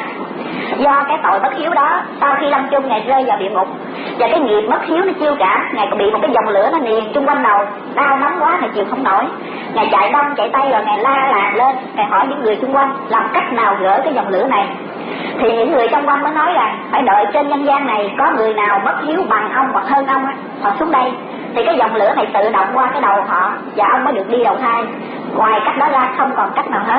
Do cái tội bất hiếu đó, sau khi lâm chung Ngài rơi vào địa ngục. Và cái nghiệp bất hiếu nó chiêu cảm, Ngài còn bị một cái dòng lửa nó niền chung quanh đầu, đau nóng quá Ngài chịu không nổi. Ngài chạy đông chạy tay rồi Ngài la làng lên, Ngài hỏi những người xung quanh làm cách nào gỡ cái dòng lửa này. Thì những người trong quanh mới nói rằng phải đợi trên nhân gian này có người nào bất hiếu bằng ông hoặc hơn ông á, họ xuống đây thì cái dòng lửa này tự động qua cái đầu họ và ông mới được đi đầu thai. Ngoài cách đó ra không còn cách nào hết.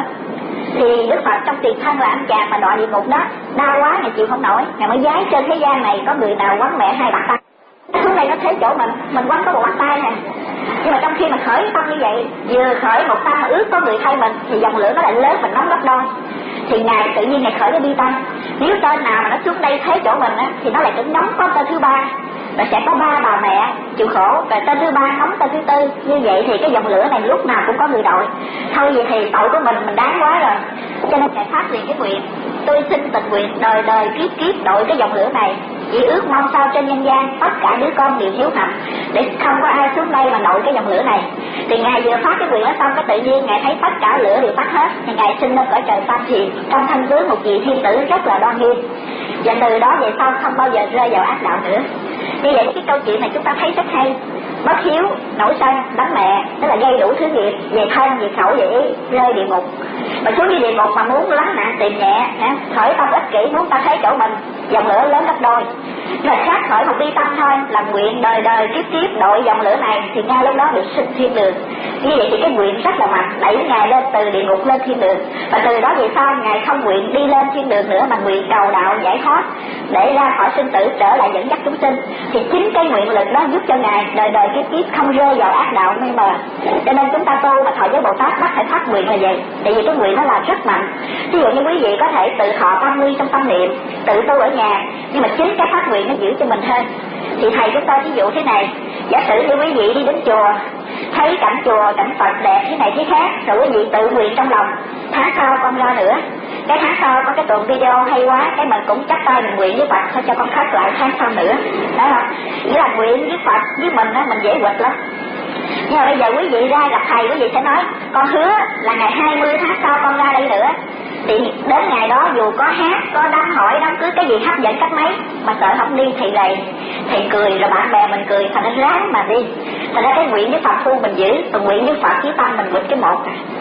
Thì Đức Phật trong tiền thân là anh chàng mà đọa địa ngục đó, đau quá Ngài chịu không nổi, Ngài mới giái trên thế gian này có người nào quấn mẹ hai bàn tay. Xuống đây nó thế chỗ mình, mình quấn có một bàn tay nè. Nhưng mà trong khi mình khởi tâm như vậy, vừa khởi một tâm mà ước có người thay mình thì dòng lửa nó lại lớn, mình nóng gấp đôi. Thì Ngài tự nhiên Ngài khởi cái bi tâm. Nếu tên nào mà nó xuống đây thế chỗ mình á, thì nó lại cũng nóng có tên thứ ba, và sẽ có ba bà mẹ chịu khổ, và tên thứ ba nóng tên thứ tư. Như vậy thì cái dòng lửa này lúc nào cũng có người đội. Thôi vậy thì tội của mình mình đáng quá rồi. Cho nên Ngài phát liền cái nguyện: tôi xin tình nguyện đời đời kiếp kiếp đội cái dòng lửa này, chỉ ước mong sao trên nhân gian tất cả đứa con đều hiếu hạnh, để không có ai xuống đây mà nội cái dòng lửa này. Thì Ngài vừa phát cái nguyện đó xong, cái tự nhiên Ngài thấy tất cả lửa đều tắt hết. Thì Ngài sinh lên cõi trời Tam Thiền, trong thân tướng một vị thiên tử rất là đoan nghiêm. Và từ đó về sau không bao giờ rơi vào ác đạo nữa. Như vậy cái câu chuyện này chúng ta thấy rất hay. Bất hiếu, nổi sân, đánh mẹ, tức là gây đủ thứ nghiệp về thân, về khẩu, về ý, rơi địa ngục. Mà xuống đi địa ngục mà muốn lắng nạn tìm nhẹ, khởi tâm ích kỷ muốn ta thấy chỗ mình, dòng lửa lớn gấp đôi. Rồi khác khởi một bi tâm thôi, làm nguyện đời đời kiếp kiếp đội dòng lửa này, thì ngay lúc đó được sinh thiên đường. Như vậy thì cái nguyện rất là mạnh, đẩy Ngài lên từ địa ngục lên thiên đường. Và từ đó về sau Ngài không nguyện đi lên thiên đường nữa, mà nguyện cầu đạo giải thoát để ra khỏi sinh tử, trở lại dẫn dắt chúng sinh. Thì chính cái nguyện lực đó giúp cho Ngài đời đời kiếp kiếp không rơi vào ác đạo mê mờ. Cho nên chúng ta tu mà thọ giới Bồ Tát bắt phải phát nguyện là vậy. Tại vì cái nguyện nó là rất mạnh. Ví dụ như quý vị có thể tự thọ tam nguy trong tâm niệm, tự tu ở nhà, nhưng mà chính cái phát nguyện nó giữ cho mình hơn. Thì thầy chúng ta ví dụ thế này: giả sử như quý vị đi đến chùa, thấy cảnh chùa, cảnh Phật đẹp thế này thế khác, rồi quý vị tự nguyện trong lòng: tháng sau con ra nữa, cái tháng sau có cái tuần video hay quá, cái mình cũng chắp tay mình nguyện với Phật thôi cho con khắc lại tháng sau nữa, đó không? Nghĩa là nguyện với Phật với mình á, mình dễ quỵt lắm. Nhưng mà bây giờ quý vị ra gặp thầy, quý vị sẽ nói: con hứa là ngày hai mươi tháng sau con ra đây nữa. Thì đến ngày đó dù có hát, có đám hỏi, đám cưới, cái gì hấp dẫn cách mấy mà sợ không đi thì lầy, thầy cười rồi bạn bè mình cười, thành ra ráng mà đi. Thành ra cái nguyện với Phật phu mình giữ, còn nguyện với Phật với tâm mình quỵt cái một.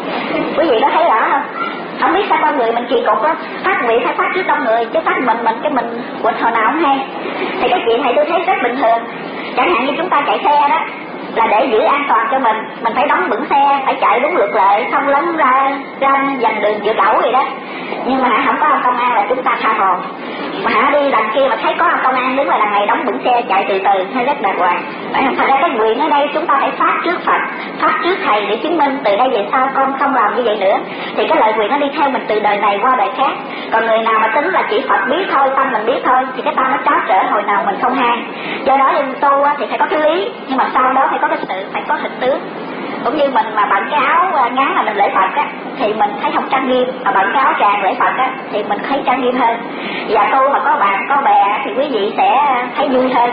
Quý vị có thấy rõ không? Không biết sao con người mình kỳ cục á, phát nguyện phải phát trước trong người, chứ phát mình mình cái mình quỵt hồi nào không hay. Thì cái chuyện này tôi thấy rất bình thường. Chẳng hạn như chúng ta chạy xe đó, là để giữ an toàn cho mình, mình phải đóng vững xe, phải chạy đúng luật lệ, không lấn ra ra dành đường vượt ẩu gì đó. Nhưng mà không có ông công an là chúng ta tha hồ. Mà hả đi đằng kia mà thấy có ông công an đứng là đằng này đóng vững xe chạy từ từ, hay rất đàng hoàng. Thật ra cái nguyện ở đây chúng ta phải phát trước Phật, phát trước thầy để chứng minh từ đây về sau con không làm như vậy nữa. Thì cái lời nguyện nó đi theo mình từ đời này qua đời khác. Còn người nào mà tính là chỉ Phật biết thôi, tâm mình biết thôi, thì cái tâm nó tráo trở hồi nào mình không hay. Do đó nên tu thì phải có cái lý, nhưng mà sau đó phải có cái sự, phải có hình tướng. Cũng như mình mà bận cái áo ngắn là mình lễ Phật á, thì mình thấy không trang nghiêm, mà bận cái áo tràng lễ Phật á, thì mình thấy trang nghiêm hơn. Và tu mà có bạn có bè thì quý vị sẽ thấy vui hơn.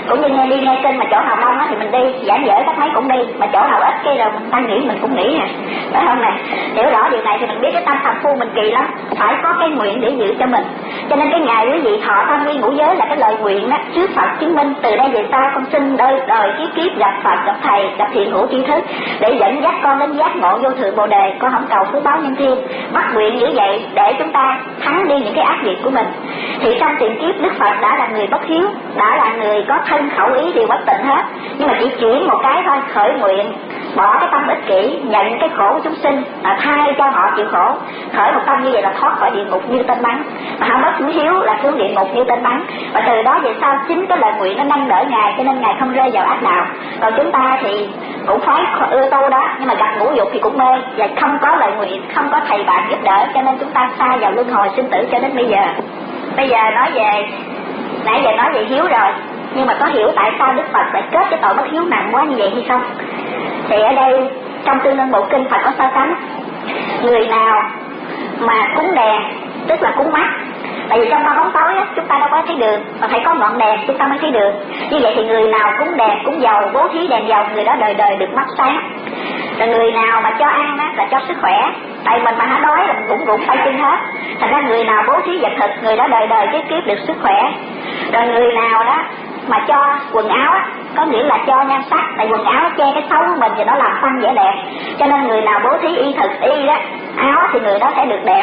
Cũng như nghe đi nghe kinh mà chỗ nào đông á thì mình đi, giảng dở các mấy cũng đi, mà chỗ nào ít cái rồi mình ta nghĩ mình cũng nghĩ à, phải không này? Hiểu rõ điều này thì mình biết cái tâm phàm phu mình kỳ lắm, phải có cái nguyện để giữ cho mình. Cho nên cái ngày quý vị thọ tam quy ngũ giới là cái lời nguyện đó, trước Phật chứng minh từ đây về sau con xin đời đời kiếp kiếp gặp Phật, gặp thầy, gặp thiện hữu tri thức để dẫn dắt con đến giác ngộ vô thượng bồ đề. Con không cầu phước báo nhân thiên, bắt nguyện như vậy để chúng ta thắng đi những cái ác nghiệp của mình. Thì trong tiền kiếp Đức Phật đã là người bất hiếu, đã là người có thân khẩu ý đều bất tịnh hết, nhưng mà chỉ chuyển một cái thôi, khởi nguyện bỏ cái tâm ích kỷ, nhận cái khổ của chúng sinh, à, thay cho họ chịu khổ, khởi một tâm như vậy là thoát khỏi địa ngục như tên bắn, mà họ bất hiếu là xuống địa ngục như tên bắn. Và từ đó về sau chính cái lời nguyện nó nâng đỡ ngài, cho nên ngài không rơi vào ác đạo. Còn chúng ta thì cũng phải ưa tu đó, nhưng mà gặp ngũ dục thì cũng mê, và không có lời nguyện, không có thầy bạn giúp đỡ, cho nên chúng ta xa vào luân hồi sinh tử cho đến bây giờ. Bây giờ nói về, nãy giờ nói về hiếu rồi, nhưng mà có hiểu tại sao Đức Phật lại kết cái tội bất hiếu nặng quá như vậy hay không? Thì ở đây trong Tương Ưng Bộ Kinh Phật có so sánh người nào mà cúng đèn, tức là cúng mắt. Tại vì trong đó bóng tối á, chúng ta đâu có thấy đường, mà phải có ngọn đèn chúng ta mới thấy đường. Như vậy thì người nào cúng đèn, cúng dầu, bố thí đèn dầu, người đó đời đời được mắt sáng. Rồi người nào mà cho ăn á, là cho sức khỏe. Tại mình mà hả đói là mình cũng rụng tay chân hết. Thành ra người nào bố thí vật thực, người đó đời đời kiếp kiếp được sức khỏe. Rồi người nào đó mà cho quần áo á, có nghĩa là cho nhan sắc. Tại quần áo che cái xấu của mình và nó làm tăng vẻ đẹp, cho nên người nào bố thí y thực y đó, áo thì người đó sẽ được đẹp.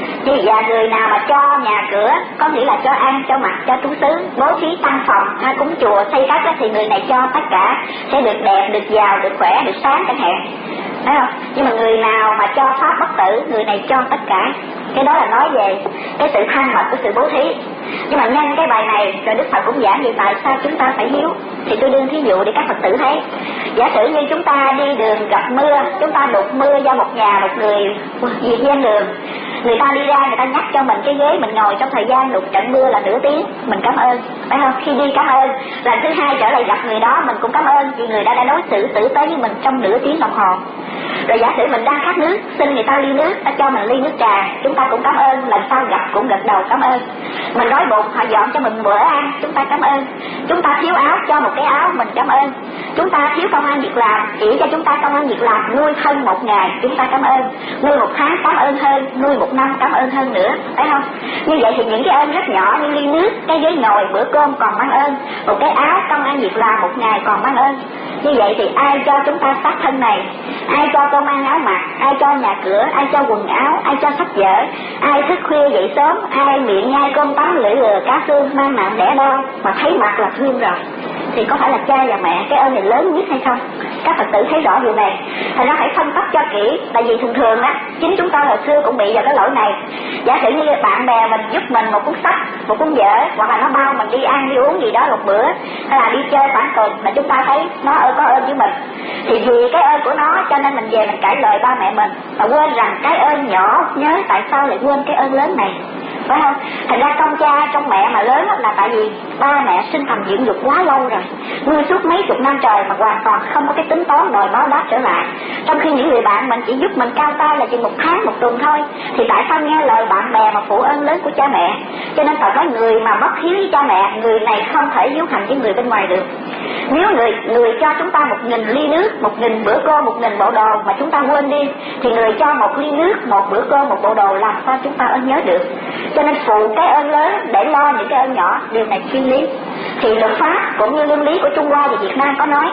Và người nào mà cho nhà cửa, có nghĩa là cho ăn, cho mặc, cho tú xứ, bố thí tăng phòng, ha, cúng chùa, xây cất, thì người này cho tất cả sẽ được đẹp, được giàu, được khỏe, được sáng chẳng hạn. Thấy không? Nhưng mà người nào mà cho pháp bất tử, người này cho tất cả. Cái đó là nói về cái sự thanh mật của sự bố thí. Nhưng mà nhân cái bài này rồi Đức Phật cũng giảng về tại sao chúng ta phải hiếu. Thì tôi đương thí dụ để các Phật tử thấy. Giả sử như chúng ta đi đường gặp mưa, chúng ta đục mưa do một nhà một người vì gian đường, người ta đi ra người ta nhắc cho mình cái ghế mình ngồi trong thời gian đục trận mưa là nửa tiếng, mình cảm ơn, phải không? Khi đi cảm ơn, lần thứ hai trở lại gặp người đó mình cũng cảm ơn vì người đã đã đối xử tử tế với mình trong nửa tiếng đồng hồ. Rồi giả sử mình đang khát nước, xin người ta ly nước, ta cho mình ly nước trà, chúng ta cũng cảm ơn, lần sau gặp cũng gật đầu cảm ơn. Mình đói bụng, họ dọn cho mình bữa ăn, chúng ta cảm ơn. Chúng ta thiếu áo, cho một cái áo, mình cảm ơn. Chúng ta thiếu công ăn việc làm, chỉ cho chúng ta công ăn việc làm, nuôi thân một ngày, chúng ta cảm ơn. Nuôi một tháng cảm ơn hơn, nuôi một năm cảm ơn hơn nữa, thấy không? Như vậy thì những cái ơn rất nhỏ như ly nước, cái ghế ngồi, bữa cơm còn mang ơn, một cái áo, công ăn việc làm một ngày còn mang ơn. Như vậy thì ai cho chúng ta xác thân này, ai cho cơm ăn áo mặc, ai cho nhà cửa, ai cho quần áo, ai cho sách vở, ai thức khuya dậy sớm, ai miệng nhai cơm tấm lưỡi lừa cá xương mang nặng đẻ đau mà thấy mặt là thương rồi, thì có phải là cha và mẹ cái ơn này lớn nhất hay không? Các Phật tử thấy rõ điều này. Thành ra phải phân tích cho kỹ. Tại vì thường thường á, chính chúng ta hồi xưa cũng bị vào cái lỗi này. Giả sử như bạn bè mình giúp mình một cuốn sách, một cuốn vở, hoặc là nó bao mình đi ăn đi uống gì đó một bữa, hay là đi chơi khoảng tuần, mà chúng ta thấy nó ơn có ơn với mình, thì vì cái ơn của nó cho nên mình về mình cãi lời ba mẹ mình, mà quên rằng cái ơn nhỏ nhớ tại sao lại quên cái ơn lớn này, phải không? Thành ra trong cha trong mẹ mà lớn là tại vì ba mẹ sinh thành dưỡng dục quá lâu rồi, nuôi suốt mấy chục năm trời mà hoàn toàn không có cái tính toán đòi báo đáp trở lại. Trong khi những người bạn mình chỉ giúp mình cao tay là chừng một tháng một tuần thôi, thì tại sao nghe lời bạn bè mà phụ ơn lớn của cha mẹ? Cho nên Phật nói người mà bất hiếu với cha mẹ, người này không thể hiếu hành với người bên ngoài được. Nếu người người cho chúng ta một nghìn ly nước, một nghìn bữa cơm, một nghìn bộ đồ mà chúng ta quên đi, thì người cho một ly nước, một bữa cơm, một bộ đồ làm sao chúng ta ơn nhớ được? Cho nên phụ cái ơn lớn để lo những cái ơn nhỏ, điều này phi lý. Thì luật pháp cũng như luân lý của Trung Hoa và Việt Nam có nói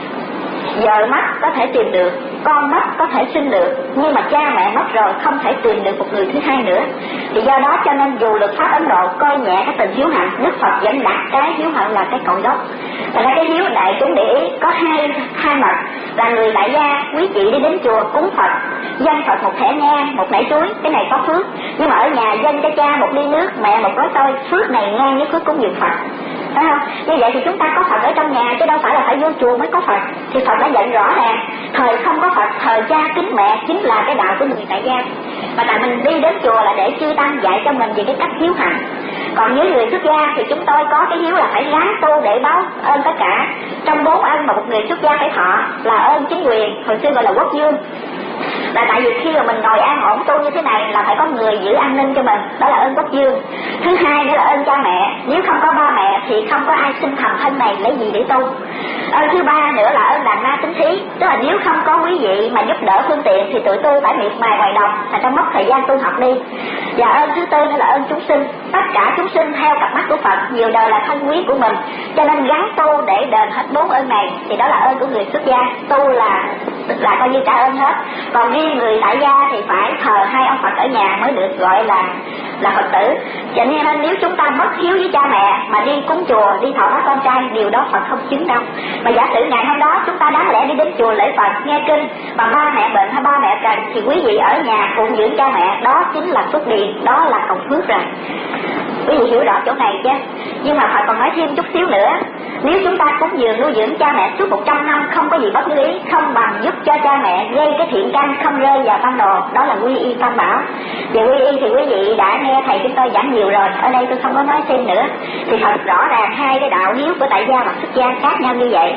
vợ mất có thể tìm được, con mất có thể sinh được, nhưng mà cha mẹ mất rồi không thể tìm được một người thứ hai nữa. Thì do đó cho nên dù luật pháp Ấn Độ coi nhẹ cái tình hiếu hạnh, Đức Phật vẫn đặt cái hiếu hạnh là cái cội gốc. Thành ra cái hiếu này cũng để ý có hai hai mặt, là người tại gia quý vị đi đến chùa cúng Phật, dâng Phật một thẻ nhang, một nải chuối, cái này có phước. Nhưng mà ở nhà dâng cho cha một ly nước, mẹ một gói xôi, phước này ngang với phước cúng dường Phật, phải không? Như vậy thì chúng ta có Phật ở trong nhà chứ đâu phải là phải vô chùa mới có Phật. Thì Phật đã dạy rõ ràng, thời không có Phật, thời cha kính mẹ chính là cái đạo của người tại gia. Và tại mình đi đến chùa là để chư tăng dạy cho mình về cái cách hiếu hạnh. Còn với người xuất gia thì chúng tôi có cái hiếu là phải ráng tu để báo ơn tất cả. Trong bốn ân mà một người xuất gia phải thọ là ơn chính quyền, hồi xưa gọi là quốc dương. Là tại vì khi mà mình ngồi an ổn tu như thế này là phải có người giữ an ninh cho mình, đó là ơn quốc dương. Thứ hai nữa là ơn cha mẹ, nếu không có ba mẹ thì không có ai sinh thành thân này lấy gì để tu. Ơn thứ ba nữa là ơn đàn na tính thí, tức là nếu không có quý vị mà giúp đỡ phương tiện thì tụi tôi phải miệt mài ngoài đồng, thành ra mất thời gian tu học đi. Và ơn thứ tư nữa là ơn chúng sinh, tất cả chúng sinh theo cặp mắt của Phật nhiều đời là thân quý của mình, cho nên gắn tu để đền hết bốn ơn này, thì đó là ơn của người xuất gia. Tu là là coi như trả ơn hết. Còn riêng người tại gia thì phải thờ hai ông Phật ở nhà mới được gọi là là Phật tử. Cho nên nếu chúng ta bất hiếu với cha mẹ mà đi cúng chùa, đi thọ bát con trai, điều đó Phật không chứng đâu. Mà giả sử ngày hôm đó chúng ta đáng lẽ đi đến chùa lễ Phật nghe kinh, mà ba mẹ bệnh hay ba mẹ cần thì quý vị ở nhà phụng dưỡng cha mẹ, đó chính là phước điền, đó là cộng phước rồi. Quý vị hiểu rõ chỗ này chứ? Nhưng mà Phật còn nói thêm chút xíu nữa, nếu chúng ta cúng dường nuôi dưỡng cha mẹ suốt một trăm năm không có gì bất lý, không bằng giúp cho cha mẹ gây cái thiện căn không rơi vào tam đồ, đó là quy y tam bảo. Về quy y thì quý vị đã nghe thầy chúng tôi giảng nhiều rồi, ở đây tôi không có nói thêm nữa. Thì thật rõ ràng hai cái đạo hiếu của tại gia và xuất gia khác nhau như vậy.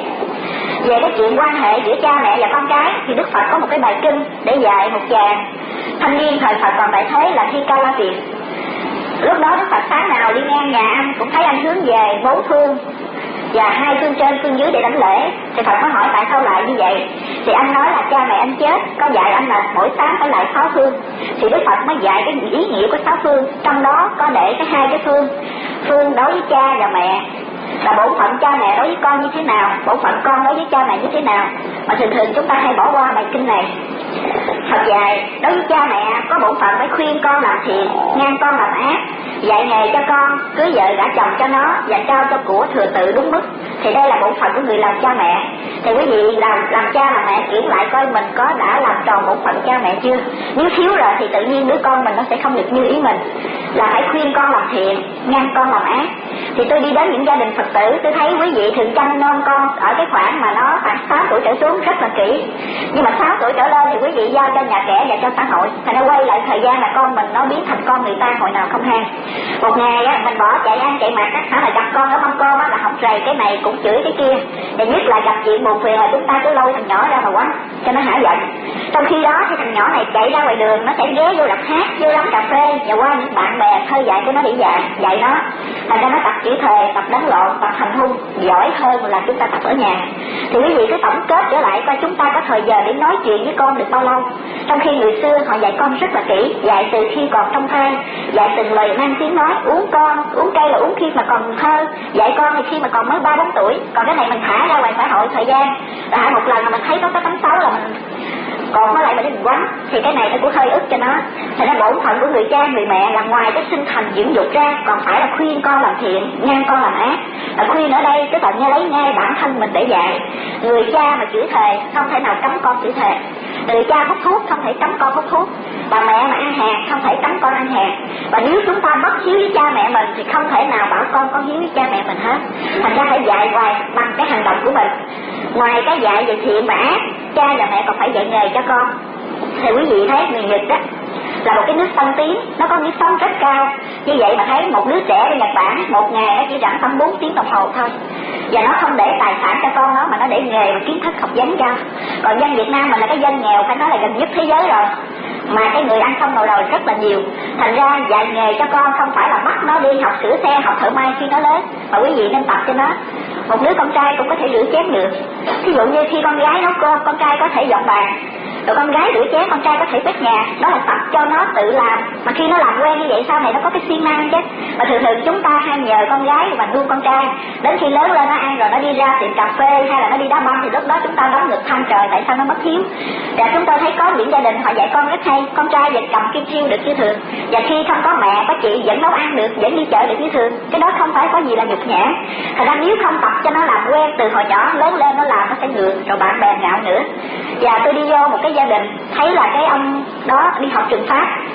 Về cái chuyện quan hệ giữa cha mẹ và con cái thì Đức Phật có một cái bài kinh để dạy một chàng thanh niên thời Phật còn tại thế là Thi Ca La Tiệt. Lúc đó Đức Phật sáng nào đi ngang nhà anh cũng thấy anh hướng về bốn phương và hai phương trên phương dưới để đánh lễ. Thì Phật mới hỏi tại sao lại như vậy, thì anh nói là cha mẹ anh chết có dạy anh là mỗi sáng phải lại sáu phương. Thì Đức Phật mới dạy cái ý nghĩa của sáu phương, trong đó có để cái hai cái phương phương đối với cha và mẹ, là bổn phận cha mẹ đối với con như thế nào, bổn phận con đối với cha mẹ như thế nào. Mà thường thường chúng ta hay bỏ qua bài kinh này. Phật dạy đối với cha mẹ có bổn phận phải khuyên con làm thiện, ngăn con làm ác, dạy nghề cho con, cưới vợ gả chồng cho nó và trao cho của thừa tự đúng mức. Thì đây là bổn phận của người làm cha mẹ. Thì quý vị làm làm cha làm mẹ kiểm lại coi mình có đã làm tròn bổn phận cha mẹ chưa. Nếu thiếu rồi thì tự nhiên đứa con mình nó sẽ không được như ý mình. Là phải khuyên con làm thiện, ngăn con làm ác. Thì tôi đi đến những gia đình Phật tử, tôi thấy quý vị thường chăm nom con ở cái khoảng mà nó khoảng sáu tuổi trở xuống rất là kỹ. Nhưng mà sáu tuổi trở lên thì quý vị giao cho nhà trẻ và cho xã hội. Thành ra quay lại thời gian là con mình nó biến thành con người ta hồi nào không hay. Một ngày á, mình bỏ chạy ăn chạy mặt á, hả là gặp con ở mâm cơm á là học rầy cái này cũng chửi cái kia. Và nhất là gặp chuyện buồn phiền là chúng ta cứ lôi thằng nhỏ ra mà quánh cho nó hả giận. Trong khi đó thì thằng nhỏ này chạy ra ngoài đường, nó sẽ ghé vô đập hát, vô quán cà phê và qua những bạn bè thơ dạy cho nó để dạy dạy nó. Thành ra nó tập chữ thề, tập đánh lộn, tập hành hung giỏi hơn là chúng ta tập ở nhà. Thì quý vị cứ tổng kết trở lại coi chúng ta có thời giờ để nói chuyện với con được bao lâu. Trong khi người xưa họ dạy con rất là kỹ, dạy từ khi còn trong thai, dạy từng lời mang tiếng nói, uống con uống cây là uống khi mà còn thơ, dạy con thì khi mà còn mới ba bốn tuổi. Còn cái này mình thả ra ngoài xã hội thời gian là một lần mà mình thấy có cái tánh xấu là mình còn có lại mà đừng quánh, thì cái này nó cũng hơi ức cho nó. Thành ra bổn phận của người cha người mẹ là ngoài cái sinh thành dưỡng dục ra còn phải là khuyên con làm thiện, ngăn con làm ác. Là khuyên ở đây tức là nghe lấy ngay bản thân mình để dạy. Người cha mà chửi thề không thể nào cấm con chửi thề, người cha hút thuốc không thể cấm con hút thuốc, bà mẹ mà ăn hạt không thể cấm con ăn hạt. Và nếu chúng ta bất hiếu với cha mẹ mình thì không thể nào bảo con có hiếu với cha mẹ mình hết. Thành ra phải dạy hoài bằng cái hành động của mình. Ngoài cái dạy về thiện và ác, cha và mẹ còn phải dạy nghề cho con. Thì quý vị thấy người Nhật đó là một cái nước tân tiến, nó có nhiếp sống rất cao. Như vậy mà thấy một đứa trẻ ở Nhật Bản một ngày nó chỉ rảnh tầm bốn tiếng đồng hồ thôi, và nó không để tài sản cho con nó mà nó để nghề và kiến thức học vấn cho. Còn dân Việt Nam mình là cái dân nghèo phải nói là gần nhất thế giới rồi, mà cái người ăn không ngồi đầu rất là nhiều. Thành ra dạy nghề cho con không phải là bắt nó đi học sửa xe, học thợ may khi nó lớn, mà quý vị nên tập cho nó. Một đứa con trai cũng có thể rửa chén được. Ví dụ như khi con gái nấu cơm, con trai có thể dọn bàn, rồi con gái rửa chén, con trai có thể quét nhà. Đó là tập cho nó tự làm. Mà khi nó làm quen như vậy sau này nó có cái siêng năng chứ. Mà thường thường chúng ta hay nhờ con gái mà nuôi con trai, đến khi lớn lên nó ăn rồi nó đi ra tiệm cà phê hay là nó đi đá banh thì lúc đó chúng ta đóng ngực than trời tại sao nó mất hiếu. Và chúng ta thấy có những gia đình họ dạy con rất hay, con trai vẫn cầm kim chiêu được như thường, và khi không có mẹ có chị vẫn nấu ăn được, vẫn đi chợ được như thường. Cái đó không phải có gì là nhục nhã. Thành ra nếu không tập cho nó làm quen từ hồi nhỏ, lớn lên nó làm nó sẽ ngược, rồi bạn bè ngạo nữa. Và tôi đi vô một cái gia đình thấy là cái ông đó đi học trường Pháp,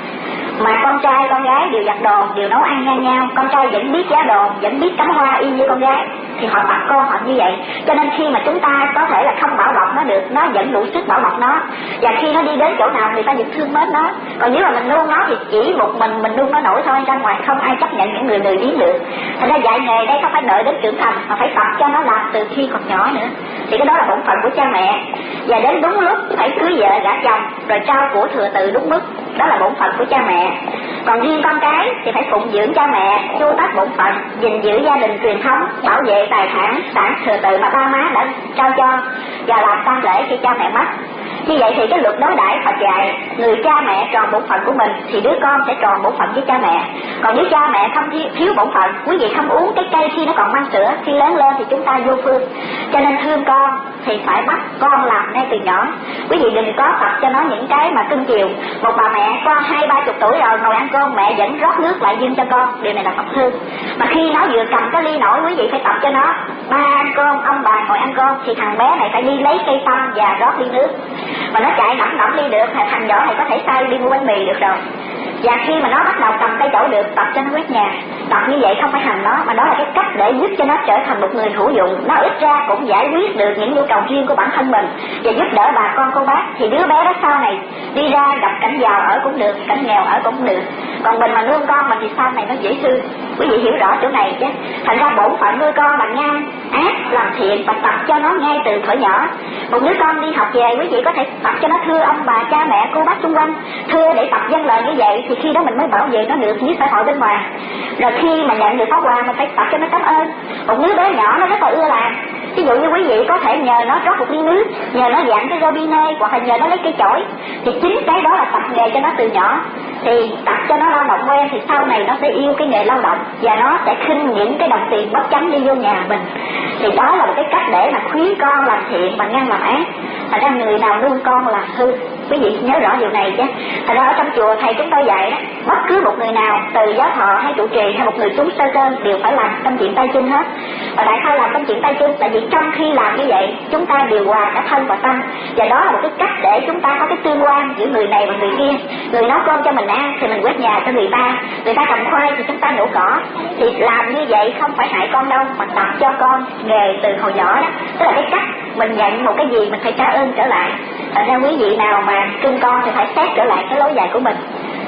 mà con trai con gái đều giặt đồ, đều nấu ăn ngang nhau, con trai vẫn biết giá đồ, vẫn biết cắm hoa y như con gái, thì họ tập con họ như vậy. Cho nên khi mà chúng ta có thể là không bảo bọc nó được, nó vẫn đủ sức bảo bọc nó, và khi nó đi đến chỗ nào người ta vẫn thương mến nó. Còn nếu mà mình nuông nó thì chỉ một mình mình nuông nó nổi thôi, ra ngoài không ai chấp nhận những người lười biếng được. Thành ra dạy nghề đây không phải đợi đến trưởng thành, mà phải tập cho nó làm từ khi còn nhỏ nữa. Thì cái đó là bổn phận của cha mẹ. Và đến đúng lúc phải cưới vợ gả chồng, rồi trao của thừa tự đúng mức, đó là bổn phận của cha mẹ. Còn riêng con cái thì phải phụng dưỡng cha mẹ, chu tất bổn phận, gìn giữ gia đình truyền thống, bảo vệ tài sản sản thừa tự mà ba má đã trao cho, và làm tang lễ khi cha mẹ mất. Như vậy thì cái luật đối đãi Phật dạy, người cha mẹ tròn bổn phận của mình thì đứa con sẽ tròn bổn phận với cha mẹ. Còn nếu cha mẹ không thiếu, thiếu bổn phận, quý vị không uống cái cây khi nó còn mang sữa, khi lớn lên thì chúng ta vô phương. Cho nên thương con thì phải bắt con làm ngay từ nhỏ. Quý vị đừng có tập cho nó những cái mà cưng chiều. Một bà mẹ con hai ba chục tuổi rồi ngồi ăn cơm, mẹ vẫn rót nước lại dưng cho con, điều này là Phật thương. Mà khi nó vừa cầm cái ly nổi, quý vị phải tập cho nó, ba ăn cơm, ông bà ngồi ăn cơm, thì thằng bé này phải đi lấy cây tăm và rót ly nước. Mà nó chạy nẫm nẫm đi được, thằng nhỏ này có thể sai đi mua bánh mì được rồi. Và khi mà nó bắt đầu cầm tay chổi được, tập cho nó quét nhà. Tập như vậy không phải hành nó, mà đó là cái cách để giúp cho nó trở thành một người hữu dụng. Nó ít ra cũng giải quyết được những nhu cầu riêng của bản thân mình, và giúp đỡ bà con cô bác. Thì đứa bé đó sau này đi ra gặp cảnh giàu ở cũng được, cảnh nghèo ở cũng được. Còn mình mà nuông con mình thì sau này nó dễ hư. Quý vị hiểu rõ chỗ này chứ. Thành ra bổn phận nuôi con là ngang ác làm thiện, và tập cho nó ngay từ thuở nhỏ. Một đứa con đi học về, quý vị có thể tập cho nó thưa ông bà cha mẹ cô bác xung quanh, thưa để tập vâng lời như vậy, thì khi đó mình mới bảo vệ nó được với xã hội bên ngoài. Rồi khi mà nhận được pháo quà mình phải tập cho nó cảm ơn. Một đứa bé nhỏ nó rất là ưa làm, ví dụ như quý vị có thể nhờ nó rót một ly nước, nhờ nó dặn cái robinet, hoặc là nhờ nó lấy cây chổi, thì chính cái đó là tập nghề cho nó từ nhỏ. Thì tập cho nó lao động quen thì sau này nó sẽ yêu cái nghề lao động, và nó sẽ khinh những cái đồng tiền bất chánh đi vô nhà mình. Thì đó là một cái cách để mà khuyến con làm thiện và ngăn làm ác. Thành ra người nào nuông con là hư, quý vị nhớ rõ điều này chứ. Thành ra ở trong chùa thầy chúng tôi dạy đó, bất cứ một người nào từ giáo thọ hay trụ trì hay một người chúng sơ cơ đều phải làm tâm chuyện tay chân hết. Và tại sao làm tâm chuyện tay chân? Tại vì trong khi làm như vậy chúng ta điều hòa cả thân và tâm, và đó là một cái cách để chúng ta có cái tương quan giữa người này và người kia. Người nấu cơm cho mình ăn thì mình quét nhà cho người ta, người ta trồng khoai thì chúng ta nhổ cỏ. Thì làm như vậy không phải hại con đâu, mà tập cho con nghề từ hồi nhỏ đó. Tức là cái cách mình nhận một cái gì mình phải trả ơn trở lại. Thành ra quý vị nào mà cưng con thì phải xét trở lại cái lối dạy của mình.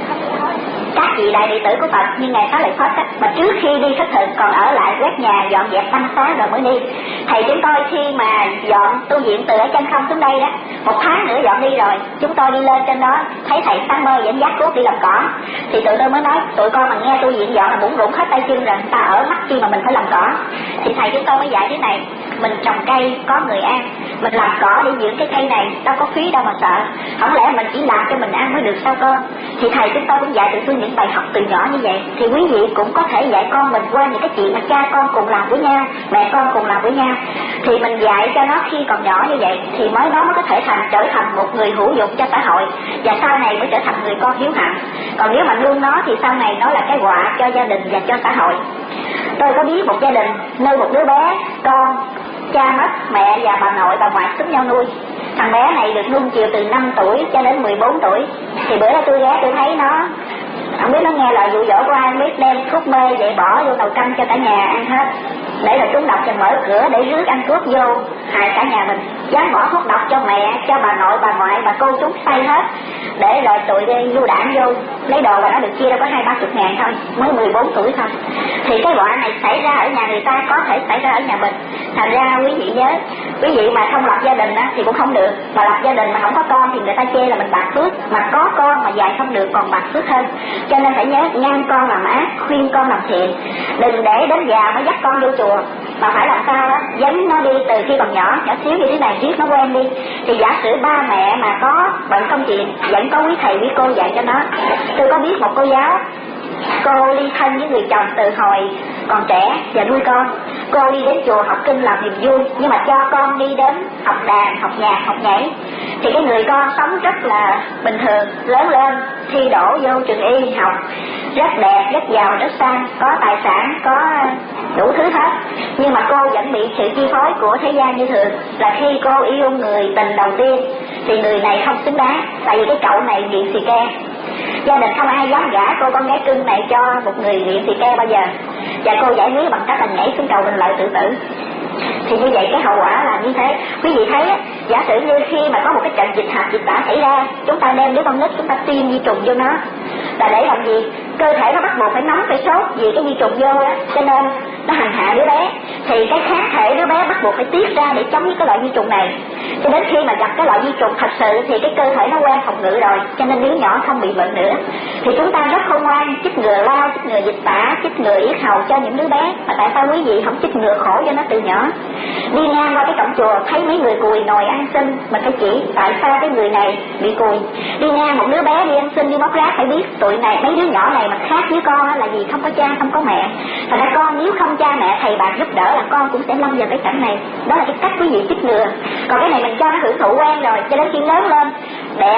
Các vị đại đệ tử của Phật như Ngài Xá Lợi Phất á, mà trước khi đi khất thực còn ở lại quét nhà dọn dẹp băng xá rồi mới đi. Thầy chúng tôi khi mà dọn tu viện từ ở chân không xuống đây đó, một tháng nữa dọn đi rồi, chúng tôi đi lên trên đó thấy thầy sáng mơ dẫn dắt cuốc đi làm cỏ, thì tụi tôi mới nói tụi con mà nghe tu viện dọn là bủng rủng hết tay chân rồi, ta ở mắc chi mà mình phải làm cỏ. Thì thầy chúng tôi mới dạy thế này: mình trồng cây có người ăn, mình làm cỏ để dưỡng cái cây này, đâu có phí đâu mà sợ. Không lẽ mình chỉ làm cho mình ăn mới được sao con? Thì thầy chúng tôi cũng dạy tụi tôi những bài học từ nhỏ như vậy. Thì quý vị cũng có thể dạy con mình qua những cái chuyện mà cha con cùng làm với nhau, mẹ con cùng làm với nhau. Thì mình dạy cho nó khi còn nhỏ như vậy thì mới nó mới có thể thành trở thành một người hữu dụng cho xã hội, và sau này mới trở thành người con hiếu hạnh. Còn nếu mà nuông nó thì sau này nó là cái họa cho gia đình và cho xã hội. Tôi có biết một gia đình nuôi một đứa bé con, cha mất, mẹ và bà nội bà ngoại xúm nhau nuôi. Thằng bé này được nuông chiều từ năm tuổi cho đến mười bốn tuổi. Thì bữa đó tôi ghé tôi thấy nó, không biết nó nghe lời dụ dỗ của ai, không biết đem thuốc mê vậy bỏ vô nồi canh cho cả nhà ăn hết, để rồi trúng độc thì mở cửa để rước ăn cướp vô hại cả nhà mình. Dám bỏ thuốc độc cho mẹ, cho bà nội bà ngoại bà cô chú say hết, để rồi tụi đi du đảng vô lấy đồ và nó được chia đâu có hai ba chục ngàn thôi, mới mười bốn tuổi thôi. Thì cái họa này xảy ra ở nhà người ta có thể xảy ra ở nhà mình. Thành ra quý vị nhớ, quý vị mà không lập gia đình á thì cũng không được, mà lập gia đình mà không có con thì người ta chê là mình bạc phước, mà có con mà dạy không được còn bạc phước hơn. Cho nên phải nhớ ngăn con làm ác, khuyên con làm thiện. Đừng để đến già mới dắt con vô chùa, mà phải làm sao đó dẫn nó đi từ khi còn nhỏ, nhỏ xíu như thế này riết nó quen đi. Thì giả sử ba mẹ mà có bận công chuyện vẫn có quý thầy quý cô dạy cho nó. Tôi có biết một cô giáo, cô ly thân với người chồng từ hồi còn trẻ và nuôi con. Cô đi đến chùa học kinh làm niềm vui, nhưng mà cho con đi đến học đàn, học nhạc, học nhảy. Thì cái người con sống rất là bình thường, lớn lên thi đỗ vô trường y học, rất đẹp, rất giàu, rất sang, có tài sản, có đủ thứ hết. Nhưng mà cô vẫn bị sự chi phối của thế gian như thường, là khi cô yêu người tình đầu tiên thì người này không xứng đáng, tại vì cái cậu này bị xì ke. Gia đình không ai dám gả cô con gái cưng này cho một người nghiện tỳ kheo bao giờ, và cô giải quyết bằng cách là nhảy xuống cầu bình lợi tự tử. Thì như vậy cái hậu quả là như thế. Quý vị thấy á, giả sử như khi mà có một cái trận dịch hạt dịch tả xảy ra, chúng ta đem đứa con nít chúng ta tiêm vi trùng vô nó là để làm gì? Cơ thể nó bắt buộc phải nóng phải sốt vì cái vi trùng vô á, cho nên nó hành hạ đứa bé. Thì cái kháng thể đứa bé bắt buộc phải tiết ra để chống với cái loại vi trùng này. Cho đến khi mà gặp cái loại vi trùng thật sự thì cái cơ thể nó quen phòng ngự rồi, cho nên đứa nhỏ không bị bệnh nữa. Thì chúng ta rất khôn ngoan chích ngừa lao, chích ngừa dịch tả, chích ngừa yết hầu cho những đứa bé. Mà tại sao quý vị không chích ngừa khổ cho nó từ nhỏ? Đi ngang qua cái cổng chùa thấy mấy người cùi nồi ăn xin, mà phải chỉ tại sao cái người này bị cùi. Đi ngang một đứa bé đi ăn xin đi móc rác, phải biết tụi này mấy đứa nhỏ này mà khác với con là gì? Không có cha không có mẹ. Thật ra con nếu không cha mẹ thầy bạn giúp đỡ là con cũng sẽ lâm vào cái cảnh này. Đó là cái cách quý vị chích ngừa. Còn cái này mình cho nó hưởng thụ quen rồi, cho đến khi lớn lên đẹp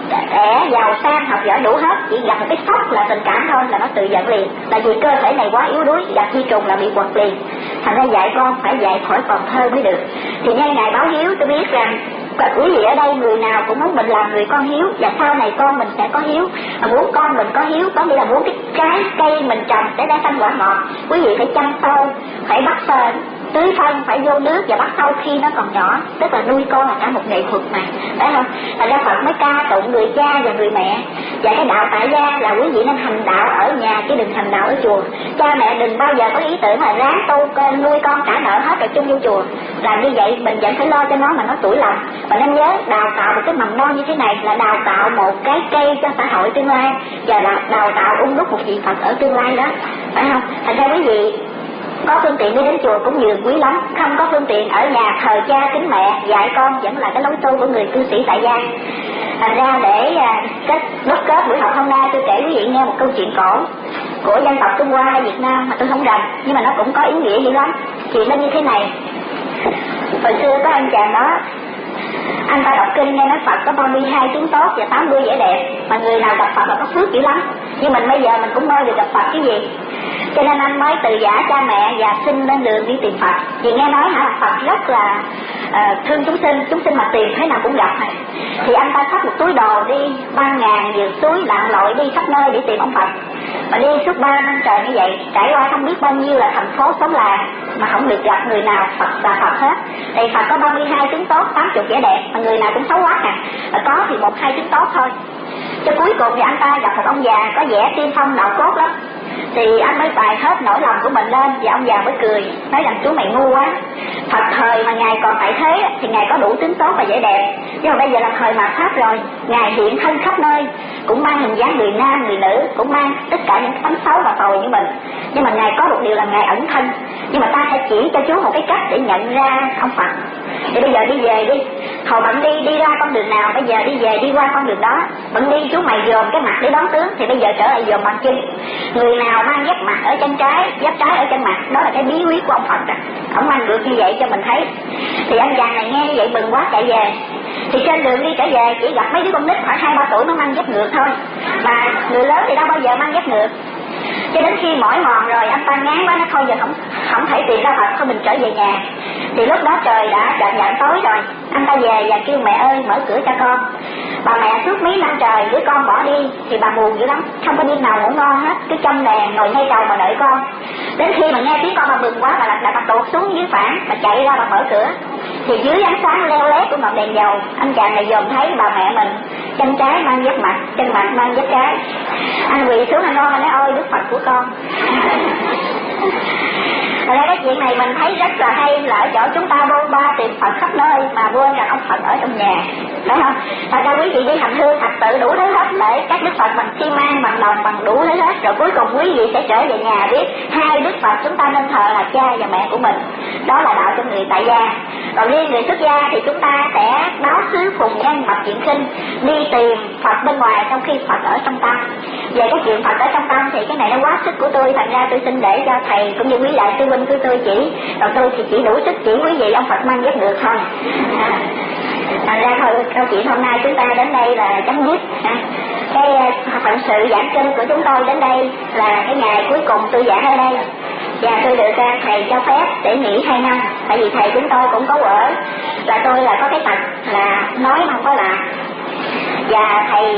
trẻ giàu sang học giỏi đủ hết, chỉ gặp một cái sốc là tình cảm thôi là nó tự giận liền, tại vì cơ thể này quá yếu đuối, gặp vi trùng là bị quật liền. Thành ra dạy con phải dạy khỏi còn thơ mới được. Thì ngay ngày báo hiếu tôi biết rằng và quý vị ở đây người nào cũng muốn mình làm người con hiếu, và sau này con mình sẽ có hiếu. Mà muốn con mình có hiếu có nghĩa là muốn cái trái cây mình trồng sẽ ra thành quả ngọt. Quý vị phải chăm sâu, phải bắt sờ tưới phân, phải vô nước và bắt sâu khi nó còn nhỏ, tức là nuôi con là cả một nghệ thuật mà, phải không? Thành ra Phật mới ca tụng người cha và người mẹ. Và cái đạo tại gia là quý vị nên hành đạo ở nhà chứ đừng hành đạo ở chùa. Cha mẹ đừng bao giờ có ý tưởng là ráng tu con nuôi con trả nợ hết rồi chung vô chùa. Làm như vậy mình vẫn phải lo cho nó mà nó tuổi lòng. Và nên nhớ đào tạo một cái mầm non như thế này là đào tạo một cái cây cho xã hội tương lai, và là đào tạo ung đúc một vị Phật ở tương lai đó, phải không? Thành ra quý vị có phương tiện đi đến chùa cũng dường quý lắm, không có phương tiện ở nhà thờ cha kính mẹ dạy con vẫn là cái lối tu của người cư sĩ tại gia. Thành ra để kết đúc kết buổi học hôm nay tôi kể quý vị nghe một câu chuyện cổ của dân tộc Trung Hoa hay Việt Nam mà tôi không rành, nhưng mà nó cũng có ý nghĩa dữ lắm. Chuyện nó như thế này. Hồi xưa có anh chàng đó, anh ta đọc kinh nghe nói Phật có ba mươi hai tướng tốt và tám mươi vẻ đẹp, mà người nào gặp Phật là có phước dữ lắm. Nhưng mình bây giờ mình cũng mơ được gặp Phật cái gì, cho nên anh mới từ giả cha mẹ và xin lên đường đi tìm Phật. Vì nghe nói hả Phật rất là uh, thương chúng sinh, chúng sinh mà tìm thế nào cũng gặp này. Thì anh ta xách một túi đồ đi ba ngàn vượt suối lặn lội đi khắp nơi để tìm ông Phật. Và đi suốt ba năm trời như vậy, trải qua không biết bao nhiêu là thành phố xóm làng mà không được gặp người nào Phật là Phật hết. Thì Phật có ba mươi hai tướng tốt, tám mươi vẻ đẹp, mà người nào cũng xấu quá à. Và có thì một hai tướng tốt thôi. Cho cuối cùng thì anh ta gặp một ông già có vẻ tiên phong đạo cốt lắm. Thì anh mới bày hết nỗi lòng của mình lên, và ông già mới cười nói rằng chú mày ngu quá. Phật thời mà ngài còn tại thế thì ngài có đủ tính tốt và vẻ đẹp, nhưng mà bây giờ là thời mạt Pháp rồi, ngài hiện thân khắp nơi, cũng mang hình dáng người nam người nữ, cũng mang tất cả những tánh xấu và tồi như mình. Nhưng mà ngài có một điều là ngài ẩn thân. Nhưng mà ta sẽ chỉ cho chú một cái cách để nhận ra ông Phật. Thì bây giờ đi về đi, hồi bạn đi đi ra con đường nào, bây giờ đi về đi qua con đường đó. Bạn đi chú mày dòm cái mặt để đón tướng, thì bây giờ trở lại dòm bằng chân. Người nào mang giáp mặt ở chân trái, giáp trái ở chân mặt, đó là cái bí quyết của ông Phật à. Ông mang được như vậy cho mình thấy. Thì anh chàng này nghe như vậy mừng quá chạy về. Thì trên đường đi trở về chỉ gặp mấy đứa con nít khoảng hai ba tuổi nó mang giáp ngược thôi, mà người lớn thì đâu bao giờ mang giáp ngược. Cho đến khi mỏi mòn rồi anh ta ngán quá, nó thôi giờ không không thể tìm ra Phật, thôi mình trở về nhà. Thì lúc đó trời đã chạng vạng tối rồi, anh ta về và kêu mẹ ơi mở cửa cho con. Bà mẹ suốt mấy năm trời đứa con bỏ đi thì bà buồn dữ lắm, không có đêm nào ngủ ngon hết, cứ châm đèn ngồi ngay đầu mà đợi con. Đến khi mà nghe tiếng con bà mừng quá, bà lại bà tuột xuống dưới phản, bà chạy ra bà mở cửa. Thì dưới ánh sáng leo lét của ngọn đèn dầu, anh chàng này dòm thấy bà mẹ mình chân trái mang giáp mặt, chân mặt mang giáp trái. Anh quỳ xuống anh nói, anh nói ôi Đức Phật của con. Thật ra cái chuyện này mình thấy rất là hay, là ở chỗ chúng ta bôn ba tìm Phật khắp nơi mà quên rằng ông Phật ở trong nhà, phải không? Thật ra quý vị đi hành hương thật sự đủ thứ hết, lễ các Đức Phật bằng xi măng, bằng đồng, bằng đủ thứ hết. Rồi cuối cùng quý vị sẽ trở về nhà biết hai Đức Phật chúng ta nên thờ là cha và mẹ của mình. Đó là đạo cho người tại gia. Còn riêng người xuất gia thì chúng ta sẽ báo xứ phùng nhân mập chuyện kinh, đi tìm Phật bên ngoài trong khi Phật ở trong tâm. Về cái chuyện Phật ở trong tâm thì cái này nó quá sức của tôi, thành ra tôi xin để cho thầy cũng như quý đại sư huynh của tôi chỉ, còn tôi thì chỉ đủ sức chỉ quý vị ông Phật mang giáp ngược thôi. À, thành ra thôi câu chuyện hôm nay chúng ta đến đây là chấm dứt. À, cái phận sự giảng kinh của chúng tôi đến đây là cái ngày cuối cùng tôi giảng ở đây, và tôi được thầy cho phép để nghỉ hai năm, tại vì thầy chúng tôi cũng có vợ, và tôi là có cái tật là nói mà không có làm, và thầy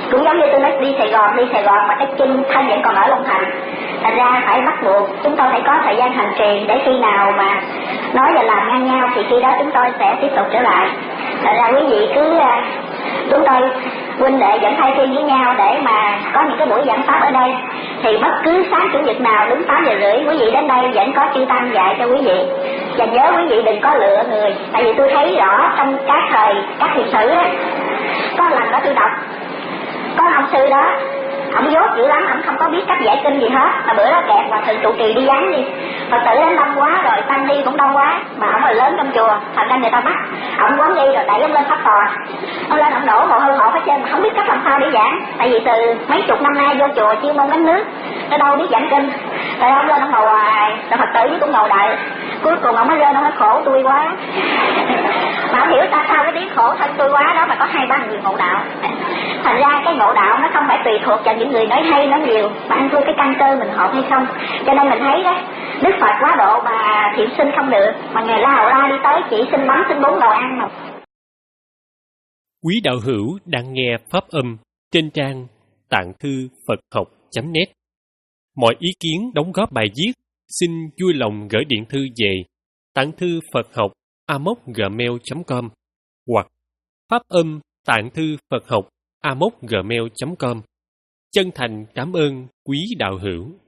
Cũng giống như tôi nói đi Sài Gòn, đi Sài Gòn mà cái chân thân vẫn còn ở Long Thành. Thành ra phải bắt buộc chúng tôi phải có thời gian hành trì, để khi nào mà nói và làm ngang nhau thì khi đó chúng tôi sẽ tiếp tục trở lại. Thành ra quý vị cứ chúng tôi huynh đệ vẫn thay phiên với nhau để mà có những cái buổi giảng pháp ở đây. Thì bất cứ sáng chủ nhật nào đúng tám giờ rưỡi quý vị đến đây vẫn có chư tăng dạy cho quý vị. Và nhớ quý vị đừng có lựa người, tại vì tôi thấy rõ trong các thời các thiệt sử á, có lần đó tôi đọc có ông sư đó, ông dốt dữ lắm, ông không có biết cách giải kinh gì hết, mà bữa đó kẹt và thượng trụ trì đi vắng đi, Phật tử đến đông quá rồi tăng đi cũng đông quá, mà ông là lớn trong chùa, thành ra người ta bắt ông quán đi rồi đẩy ông lên pháp tòa, ông lên ông đổ mồ hôi hột hết trơn mà không biết cách làm sao để giảng, tại vì từ mấy chục năm nay vô chùa chuyên môn gánh nước, nó đâu biết giảng kinh, rồi ông lên ông ngồi hoài, rồi Phật tử cũng ngồi đợi, cuối cùng ông mới lên ông nói khổ tôi quá. Mà ông hiểu ta sao cái tiếng khổ thân tôi quá đó mà có hai ba người ngộ đạo. Thành ra cái ngộ đạo nó không phải tùy thuộc vào những người nói hay nói nhiều, mà ăn thua cái căn cơ mình hợp hay không. Cho nên mình thấy đó, Đức Phật quá độ mà thiện sinh không được, mà ngày la hầu la đi tới chỉ xin bánh xin bốn đồ ăn mà. Quý đạo hữu đang nghe pháp âm trên trang tạng thư Phật học chấm net. Mọi ý kiến đóng góp bài viết xin vui lòng gửi điện thư về tạng thư Phật học a mốc gmail chấm com hoặc pháp âm tạng thư Phật học a mốc gmail chấm com. Chân thành cảm ơn quý đạo hữu.